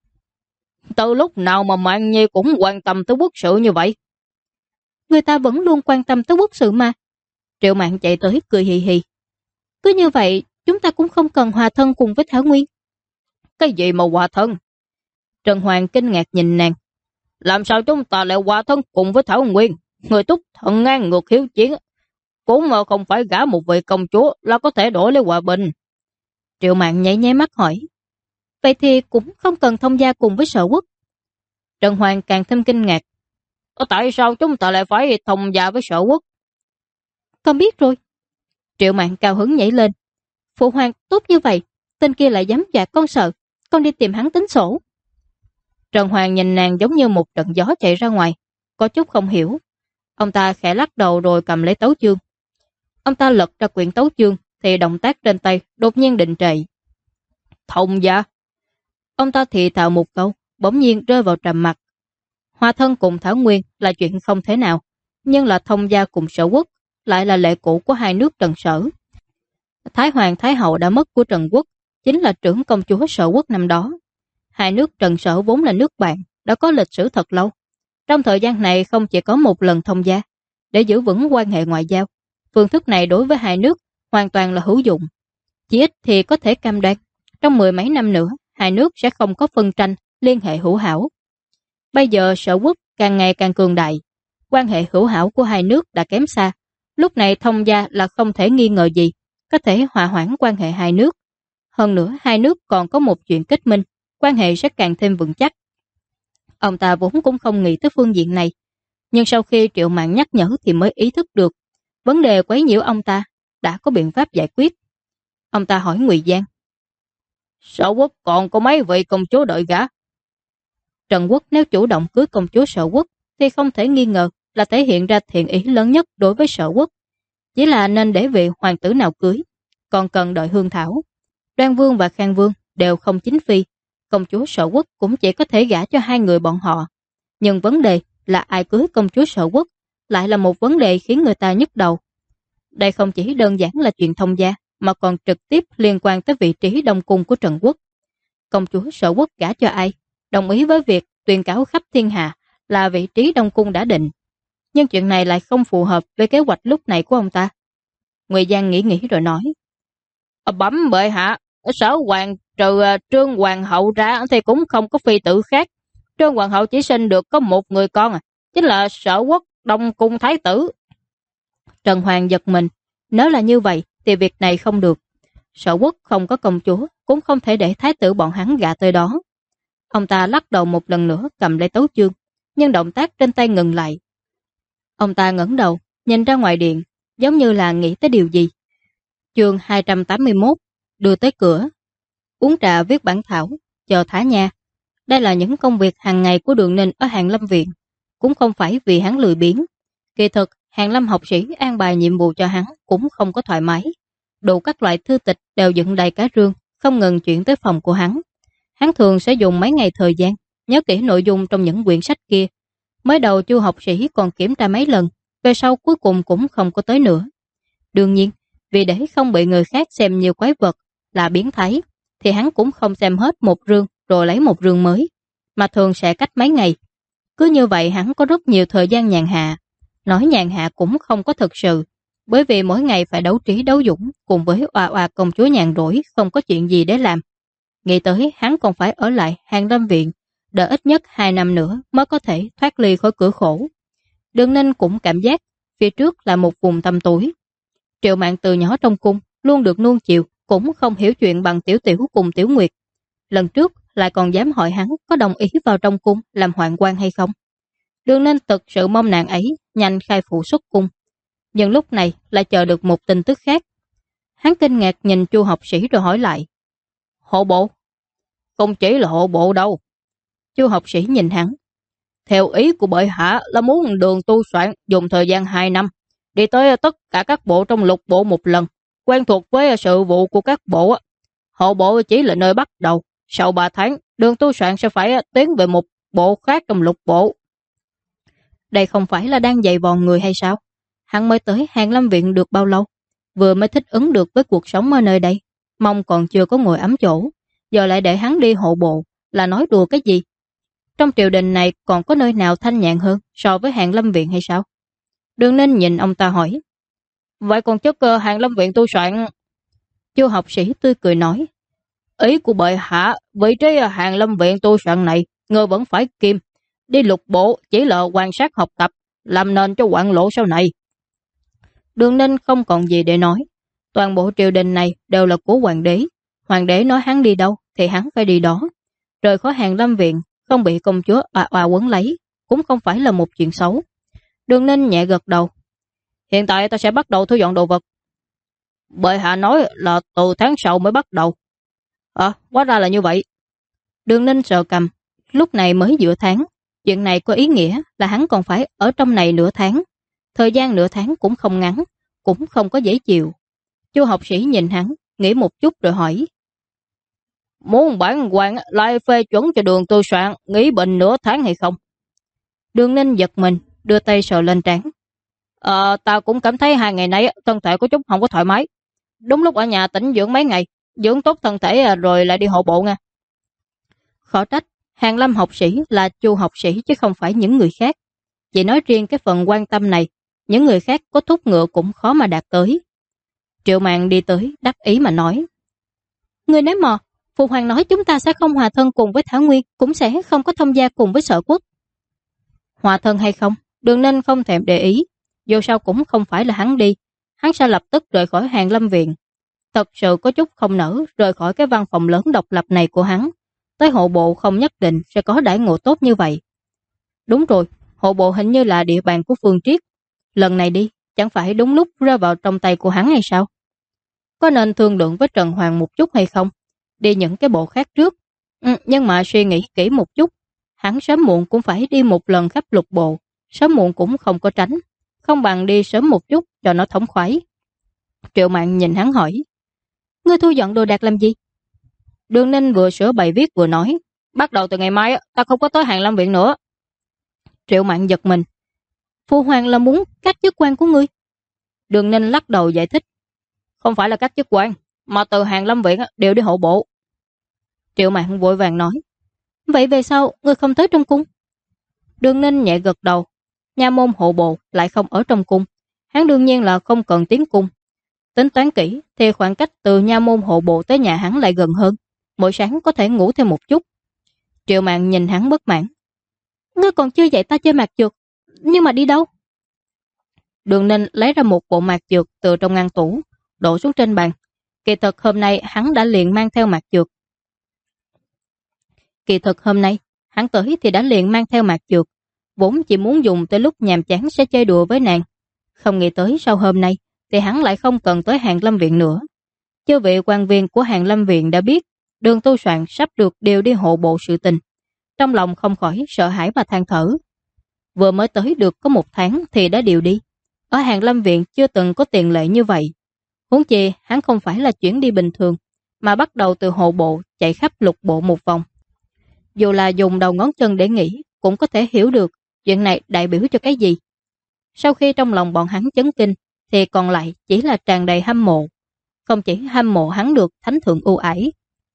Từ lúc nào mà Mạn Nhi cũng quan tâm tới quốc sự như vậy? Người ta vẫn luôn quan tâm tới quốc sự mà. Triệu Mạn chạy tới cười hì hì. Cứ như vậy, chúng ta cũng không cần hòa thân cùng với Thảo Nguyên. Cái gì mà hòa thân? Trần Hoàng kinh ngạc nhìn nàng. Làm sao chúng ta lại hòa thân cùng với Thảo Nguyên? Người túc thận ngang ngược hiếu chiến, cũng mà không phải gả một vị công chúa là có thể đổi lấy hòa bình. Triệu Mạn nháy nháy mắt hỏi. Vậy thì cũng không cần thông gia cùng với Sở Quốc. Trần Hoàng càng thêm kinh ngạc. Tại sao chúng ta lại phải thông gia với Sở Quốc? Con biết rồi. Triệu Mạn cao hứng nhảy lên. Phụ hoàng tốt như vậy, tên kia lại dám dọa con sợ, con đi tìm hắn tính sổ. Trần Hoàng nhìn nàng giống như một trận gió chạy ra ngoài, có chút không hiểu. Ông ta khẽ lắc đầu rồi cầm lấy tấu chương. Ông ta lật ra quyển tấu chương thì động tác trên tay đột nhiên định trệ. Thông gia. Ông ta thì thào một câu, bỗng nhiên rơi vào trầm mặc. Hòa thân cùng Thảo Nguyên là chuyện không thể nào, nhưng là thông gia cùng Sở Quốc lại là lệ cũ của hai nước Trần Sở. Thái Hoàng Thái Hậu đã mất của Trần Quốc chính là trưởng công chúa Sở Quốc năm đó. Hai nước Trần Sở vốn là nước bạn, đã có lịch sử thật lâu. Trong thời gian này không chỉ có một lần thông gia, để giữ vững quan hệ ngoại giao. Phương thức này đối với hai nước hoàn toàn là hữu dụng. Chỉ ít thì có thể cam đoan, trong 10 mấy năm nữa, hai nước sẽ không có phân tranh, liên hệ hữu hảo. Bây giờ Sở Quốc càng ngày càng cường đại, quan hệ hữu hảo của hai nước đã kém xa. Lúc này thông gia là không thể nghi ngờ gì, có thể hòa hoãn quan hệ hai nước. Hơn nữa hai nước còn có một chuyện kết minh, quan hệ sẽ càng thêm vững chắc. Ông ta vốn cũng không nghĩ tới phương diện này, nhưng sau khi Triệu Mạn nhắc nhở thì mới ý thức được vấn đề quấy nhiễu ông ta đã có biện pháp giải quyết. Ông ta hỏi Ngụy Giang: Sở Quốc còn có mấy vị công chúa đợi gả? Trần Quốc nếu chủ động cưới công chúa Sở Quốc thì không thể nghi ngờ là thể hiện ra thiện ý lớn nhất đối với Sở Quốc. Chỉ là nên để vị hoàng tử nào cưới, còn cần đợi hương thảo. Đoan Vương và Khang Vương đều không chính phi, công chúa Sở Quốc cũng chỉ có thể gả cho hai người bọn họ. Nhưng vấn đề là ai cưới công chúa Sở Quốc lại là một vấn đề khiến người ta nhức đầu. Đây không chỉ đơn giản là chuyện thông gia, mà còn trực tiếp liên quan tới vị trí đông cung của Trần Quốc. Công chúa Sở Quốc gả cho ai, đồng ý với việc tuyên cáo khắp thiên hạ là vị trí đông cung đã định. Nhưng chuyện này lại không phù hợp với kế hoạch lúc này của ông ta. Ngụy Giang nghĩ rồi nói: Bẩm bệ hạ, Sở Hoàng trừ Trương Hoàng hậu ra thì cũng không có phi tử khác. Trương Hoàng hậu chỉ sinh được có một người con, chính là Sở Quốc Đông Cung Thái tử. Trần Hoàng giật mình, nếu là như vậy thì việc này không được. Sở Quốc không có công chúa, cũng không thể để thái tử bọn hắn gả tới đó. Ông ta lắc đầu một lần nữa cầm lấy tấu chương, nhưng động tác trên tay ngừng lại. Ông ta ngẩng đầu, nhìn ra ngoài điện, giống như là nghĩ tới điều gì. Chương 281, đưa tới cửa. Uống trà viết bản thảo, chờ thả nha. Đây là những công việc hàng ngày của Đường Ninh ở Hàn Lâm Viện, cũng không phải vì hắn lười biếng. Kỳ thực, Hàn Lâm học sĩ an bài nhiệm vụ cho hắn cũng không có thoải mái. Đủ các loại thư tịch đều dựng đầy cá rương, không ngừng chuyển tới phòng của hắn. Hắn thường sẽ dùng mấy ngày thời gian nhớ kỹ nội dung trong những quyển sách kia. Mới đầu Chu học sĩ còn kiểm tra mấy lần, về sau cuối cùng cũng không có tới nữa. Đương nhiên, vì để không bị người khác xem nhiều quái vật là biến thái, thì hắn cũng không xem hết một rương rồi lấy một rương mới, mà thường sẽ cách mấy ngày. Cứ như vậy hắn có rất nhiều thời gian nhàn hạ. Nói nhàn hạ cũng không có thực sự, bởi vì mỗi ngày phải đấu trí đấu dũng cùng với oa oa công chúa nhàn rỗi không có chuyện gì để làm. Nghĩ tới hắn còn phải ở lại Hàn Lâm Viện, đợi ít nhất 2 năm nữa mới có thể thoát ly khỏi cửa khổ. Đường Ninh cũng cảm giác phía trước là một vùng tăm tối. Triệu Mạn từ nhỏ trong cung luôn được nuông chiều, cũng không hiểu chuyện bằng Tiểu Tiểu cùng Tiểu Nguyệt. Lần trước lại còn dám hỏi hắn có đồng ý vào trong cung làm hoạn quan hay không. Đường Ninh thực sự mong nàng ấy nhanh khai phụ xuất cung, nhưng lúc này lại chờ được một tin tức khác. Hắn kinh ngạc nhìn Chu học sĩ rồi hỏi lại: Hộ bộ? Không chỉ là hộ bộ đâu. Chu học sĩ nhìn hắn: Theo ý của bệ hạ là muốn Đường tu soạn dùng thời gian 2 năm đi tới tất cả các bộ trong lục bộ một lần, quen thuộc với sự vụ của các bộ. Hộ bộ chỉ là nơi bắt đầu, sau 3 tháng Đường tu soạn sẽ phải tiến về một bộ khác trong lục bộ. Đây không phải là đang dày vò người hay sao? Hắn mới tới Hàn Lâm Viện được bao lâu, vừa mới thích ứng được với cuộc sống ở nơi đây, mong còn chưa có ngồi ấm chỗ, giờ lại để hắn đi hộ bộ, là nói đùa cái gì? Trong triều đình này còn có nơi nào thanh nhàn hơn so với Hàn Lâm Viện hay sao? Đường Ninh nhìn ông ta hỏi: Vậy còn chức Hàn Lâm Viện tu soạn? Chu học sĩ tươi cười nói: Ý của bệ hạ, vị trí Hàn Lâm Viện tu soạn này người vẫn phải kiêm, đi lục bộ chỉ là quan sát học tập, làm nền cho hoạn lộ sau này. Đường Ninh không còn gì để nói. Toàn bộ triều đình này đều là của hoàng đế. Hoàng đế nói hắn đi đâu thì hắn phải đi đó. Rời khỏi Hàn Lâm Viện, không bị công chúa oa oa quấn lấy, cũng không phải là một chuyện xấu. Đường Ninh nhẹ gật đầu: Hiện tại ta sẽ bắt đầu thu dọn đồ vật. Bệ hạ nói là từ tháng sau mới bắt đầu. Hóa ra là như vậy. Đường Ninh sờ cầm, lúc này mới giữa tháng. Chuyện này có ý nghĩa là hắn còn phải ở trong này nửa tháng. Thời gian nửa tháng cũng không ngắn, cũng không có dễ chịu. Chu học sĩ nhìn hắn, nghĩ một chút rồi hỏi: Muốn bản quan lại phê chuẩn cho Đường tu soạn nghỉ bệnh nửa tháng hay không? Đường Ninh giật mình, đưa tay sờ lên trán. Ta cũng cảm thấy 2 ngày nay thân thể có chút không có thoải mái. Đúng lúc ở nhà tĩnh dưỡng mấy ngày, dưỡng tốt thân thể rồi lại đi hộ bộ nha. Khó trách, Hàn Lâm học sĩ là Chu học sĩ chứ không phải những người khác. Chỉ nói riêng cái phần quan tâm này, những người khác có thúc ngựa cũng khó mà đạt tới. Triệu Mạn đi tới, đắc ý mà nói. Người nói mò, Phụ Hoàng nói chúng ta sẽ không hòa thân cùng với Thảo Nguyên, cũng sẽ không có thông gia cùng với Sở Quốc. Hòa thân hay không, Đường Ninh không thèm để ý, dù sao cũng không phải là hắn đi, hắn sẽ lập tức rời khỏi Hàn Lâm Viện. Thật sự có chút không nỡ rời khỏi cái văn phòng lớn độc lập này của hắn, tới hộ bộ không nhất định sẽ có đãi ngộ tốt như vậy. Đúng rồi, hộ bộ hình như là địa bàn của Phương Triết, lần này đi, chẳng phải đúng lúc rơi vào trong tay của hắn hay sao? Có nên thương lượng với Trần Hoàng một chút hay không? Đi những cái bộ khác trước. Nhưng mà suy nghĩ kỹ một chút, hắn sớm muộn cũng phải đi một lần khắp lục bộ, sớm muộn cũng không có tránh, không bằng đi sớm một chút cho nó thống khoái. Triệu Mạn nhìn hắn hỏi, ngươi thu dọn đồ đạc làm gì? Đường Ninh vừa sửa bài viết vừa nói, bắt đầu từ ngày mai ta không có tới Hàn Lâm Viện nữa. Triệu Mạn giật mình, Phu Hoàng là muốn cắt chức quan của ngươi. Đường Ninh lắc đầu giải thích, không phải là cắt chức quan, mà từ Hàn Lâm Viện đều đi hộ bộ. Triệu Mạn vội vàng nói, vậy về sau ngươi không tới trong cung? Đường Ninh nhẹ gật đầu, nha môn hộ bộ lại không ở trong cung, hắn đương nhiên là không cần tiến cung. Tính toán kỹ thì khoảng cách từ nha môn hộ bộ tới nhà hắn lại gần hơn, mỗi sáng có thể ngủ thêm một chút. Triệu Mạn nhìn hắn bất mãn, ngươi còn chưa dạy ta chơi mạc trượt, nhưng mà đi đâu? Đường Ninh lấy ra một bộ mạc trượt từ trong ngăn tủ, đổ xuống trên bàn. Kỳ thực hôm nay hắn đã liền mang theo mạc trượt. Hắn tới thì đã liền mang theo mạc trượt, vốn chỉ muốn dùng tới lúc nhàm chán sẽ chơi đùa với nàng. Không nghĩ tới sau hôm nay thì hắn lại không cần tới Hàn Lâm Viện nữa. Chư vị quan viên của Hàn Lâm Viện đã biết Đường Tu Soạn sắp được điều đi hộ bộ sự tình, trong lòng không khỏi sợ hãi và than thở. Vừa mới tới được có 1 tháng thì đã điều đi. Ở Hàn Lâm Viện chưa từng có tiền lệ như vậy. Huống chi hắn không phải là chuyển đi bình thường, mà bắt đầu từ hộ bộ chạy khắp lục bộ một vòng. Dù là dùng đầu ngón chân để nghĩ, cũng có thể hiểu được chuyện này đại biểu cho cái gì. Sau khi trong lòng bọn hắn chấn kinh, thì còn lại chỉ là tràn đầy hâm mộ. Không chỉ hâm mộ hắn được thánh thượng ưu ái,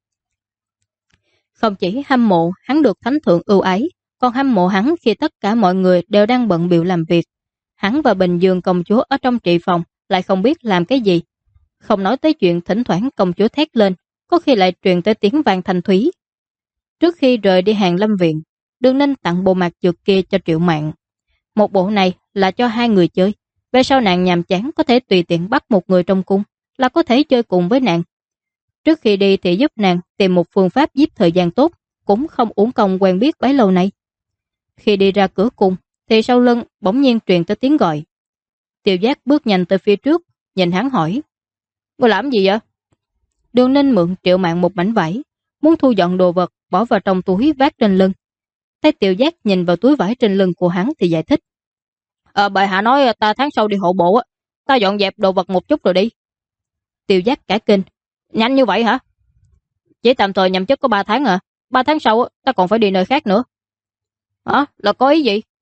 còn hâm mộ hắn khi tất cả mọi người đều đang bận bịu làm việc. Hắn và Bình Dương công chúa ở trong trị phòng lại không biết làm cái gì. Không nói tới chuyện thỉnh thoảng công chúa thét lên, có khi lại truyền tới tiếng vang thanh thúy. Trước khi rời đi Hàn Lâm Viện, Đường Ninh tặng bộ mạc trượt kia cho Triệu Mạn. Một bộ này là cho 2 người chơi. Về sau nàng nhàm chán có thể tùy tiện bắt một người trong cung là có thể chơi cùng với nàng. Trước khi đi thì giúp nàng tìm một phương pháp giết thời gian tốt, cũng không uổng công quen biết bấy lâu nay. Khi đi ra cửa cung thì sau lưng bỗng nhiên truyền tới tiếng gọi. Tiêu Giác bước nhanh tới phía trước, nhìn hắn hỏi, ngươi làm gì vậy? Đường Ninh mượn Triệu Mạn một mảnh vải, muốn thu dọn đồ vật bỏ vào trong túi vác trên lưng. Thấy Tiêu Giác nhìn vào túi vải trên lưng của hắn thì giải thích, bệ hạ nói ta tháng sau đi hộ bộ, ta dọn dẹp đồ vật một chút rồi đi. Tiêu Giác cả kinh, nhanh như vậy hả? Chỉ tạm thời nhậm chức có 3 tháng 3 tháng sau ta còn phải đi nơi khác nữa. Hả? Là có ý gì?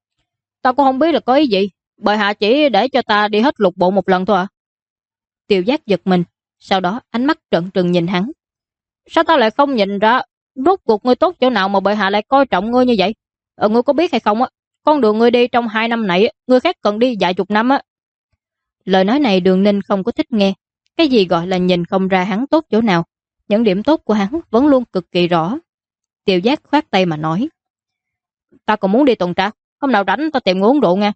Ta cũng không biết là có ý gì, bệ hạ chỉ để cho ta đi hết lục bộ một lần thôi à? Tiêu Giác giật mình, sau đó ánh mắt trợn trừng nhìn hắn. Sao ta lại không nhìn ra, rốt cuộc ngươi tốt chỗ nào mà bệ hạ lại coi trọng ngươi như vậy? Ngươi có biết hay không con đường ngươi đi trong 2 năm này, ngươi khác cần đi vài chục năm á. Lời nói này Đường Ninh không có thích nghe. Cái gì gọi là nhìn không ra hắn tốt chỗ nào? Những điểm tốt của hắn vẫn luôn cực kỳ rõ. Tiêu Giác khoát tay mà nói, ta còn muốn đi tuần tra, hôm nào rảnh ta tìm người uống rượu nha.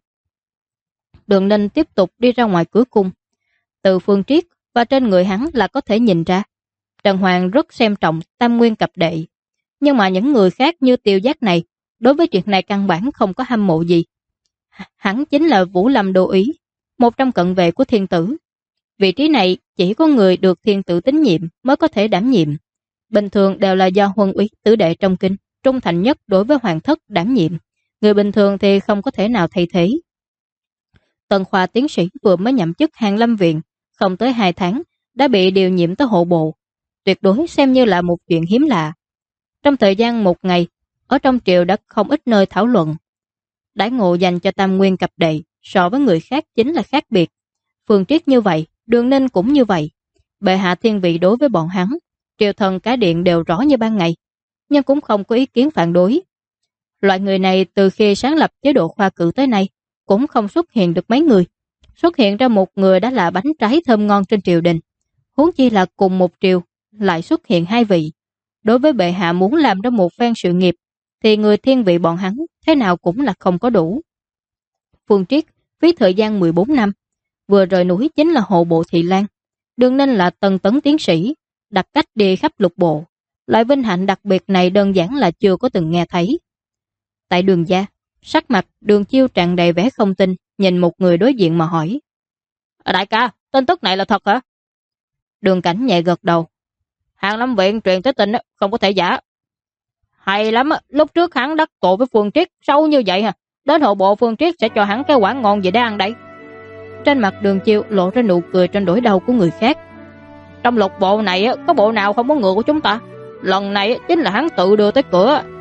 Đường Ninh tiếp tục đi ra ngoài cửa cung. Từ Phương Triết và trên người hắn là có thể nhìn ra Trần Hoàng rất xem trọng tam nguyên cập đệ. Nhưng mà những người khác như Tiêu Giác này, đối với chuyện này căn bản không có hâm mộ gì. Hắn chính là Vũ Lâm Đô Úy, một trong cận vệ của thiên tử. Vị trí này chỉ có người được thiên tử tín nhiệm mới có thể đảm nhiệm. Bình thường đều là do huân úy tử đệ trong kinh, trung thành nhất đối với hoàng thất đảm nhiệm. Người bình thường thì không có thể nào thay thế. Tần Khoa tiến sĩ vừa mới nhậm chức Hàn Lâm Viện, không tới 2 tháng đã bị điều nhiệm tới hộ bộ. Tuyệt đối xem như là một chuyện hiếm lạ. Trong thời gian 1 ngày, ở trong triều đã không ít nơi thảo luận. Đãi ngộ dành cho Tam Nguyên cập đệ so với người khác chính là khác biệt. Phương Triết như vậy, Đường Ninh cũng như vậy. Bệ hạ thiên vị đối với bọn hắn, triều thần cả điện đều rõ như ban ngày, nhưng cũng không có ý kiến phản đối. Loại người này từ khi sáng lập chế độ khoa cử tới nay cũng không xuất hiện được mấy người. Xuất hiện ra một người đã là bánh trái thơm ngon trên triều đình. Huống chi là cùng một triều lại xuất hiện hai vị. Đối với bệ hạ muốn làm ra một phen sự nghiệp thì người thiên vị bọn hắn thế nào cũng là không có đủ. Phương Triết phí thời gian 14 năm, vừa rời núi chính là hộ bộ Thị Lan. Đường Ninh là tân tấn tiến sĩ, đặt cách đi khắp lục bộ. Loại vinh hạnh đặc biệt này đơn giản là chưa có từng nghe thấy. Tại Đường gia, sắc mặt Đường Chiêu tràn đầy vẻ không tin, nhìn một người đối diện mà hỏi: Đại ca, tin tức này là thật hả? Đường Cảnh nhẹ gật đầu. Hàn Lâm Viện truyền tới tin không có thể giả. Hay lắm, lúc trước hắn đắc tội với Phương Triết sâu như vậy hả? Đến hộ bộ Phương Triết sẽ cho hắn cái quả ngon gì để ăn đây. Trên mặt Đường Chiêu lộ ra nụ cười trên nỗi đau của người khác. Trong lục bộ này có bộ nào không có ngựa của chúng ta? Lần này chính là hắn tự đưa tới cửa.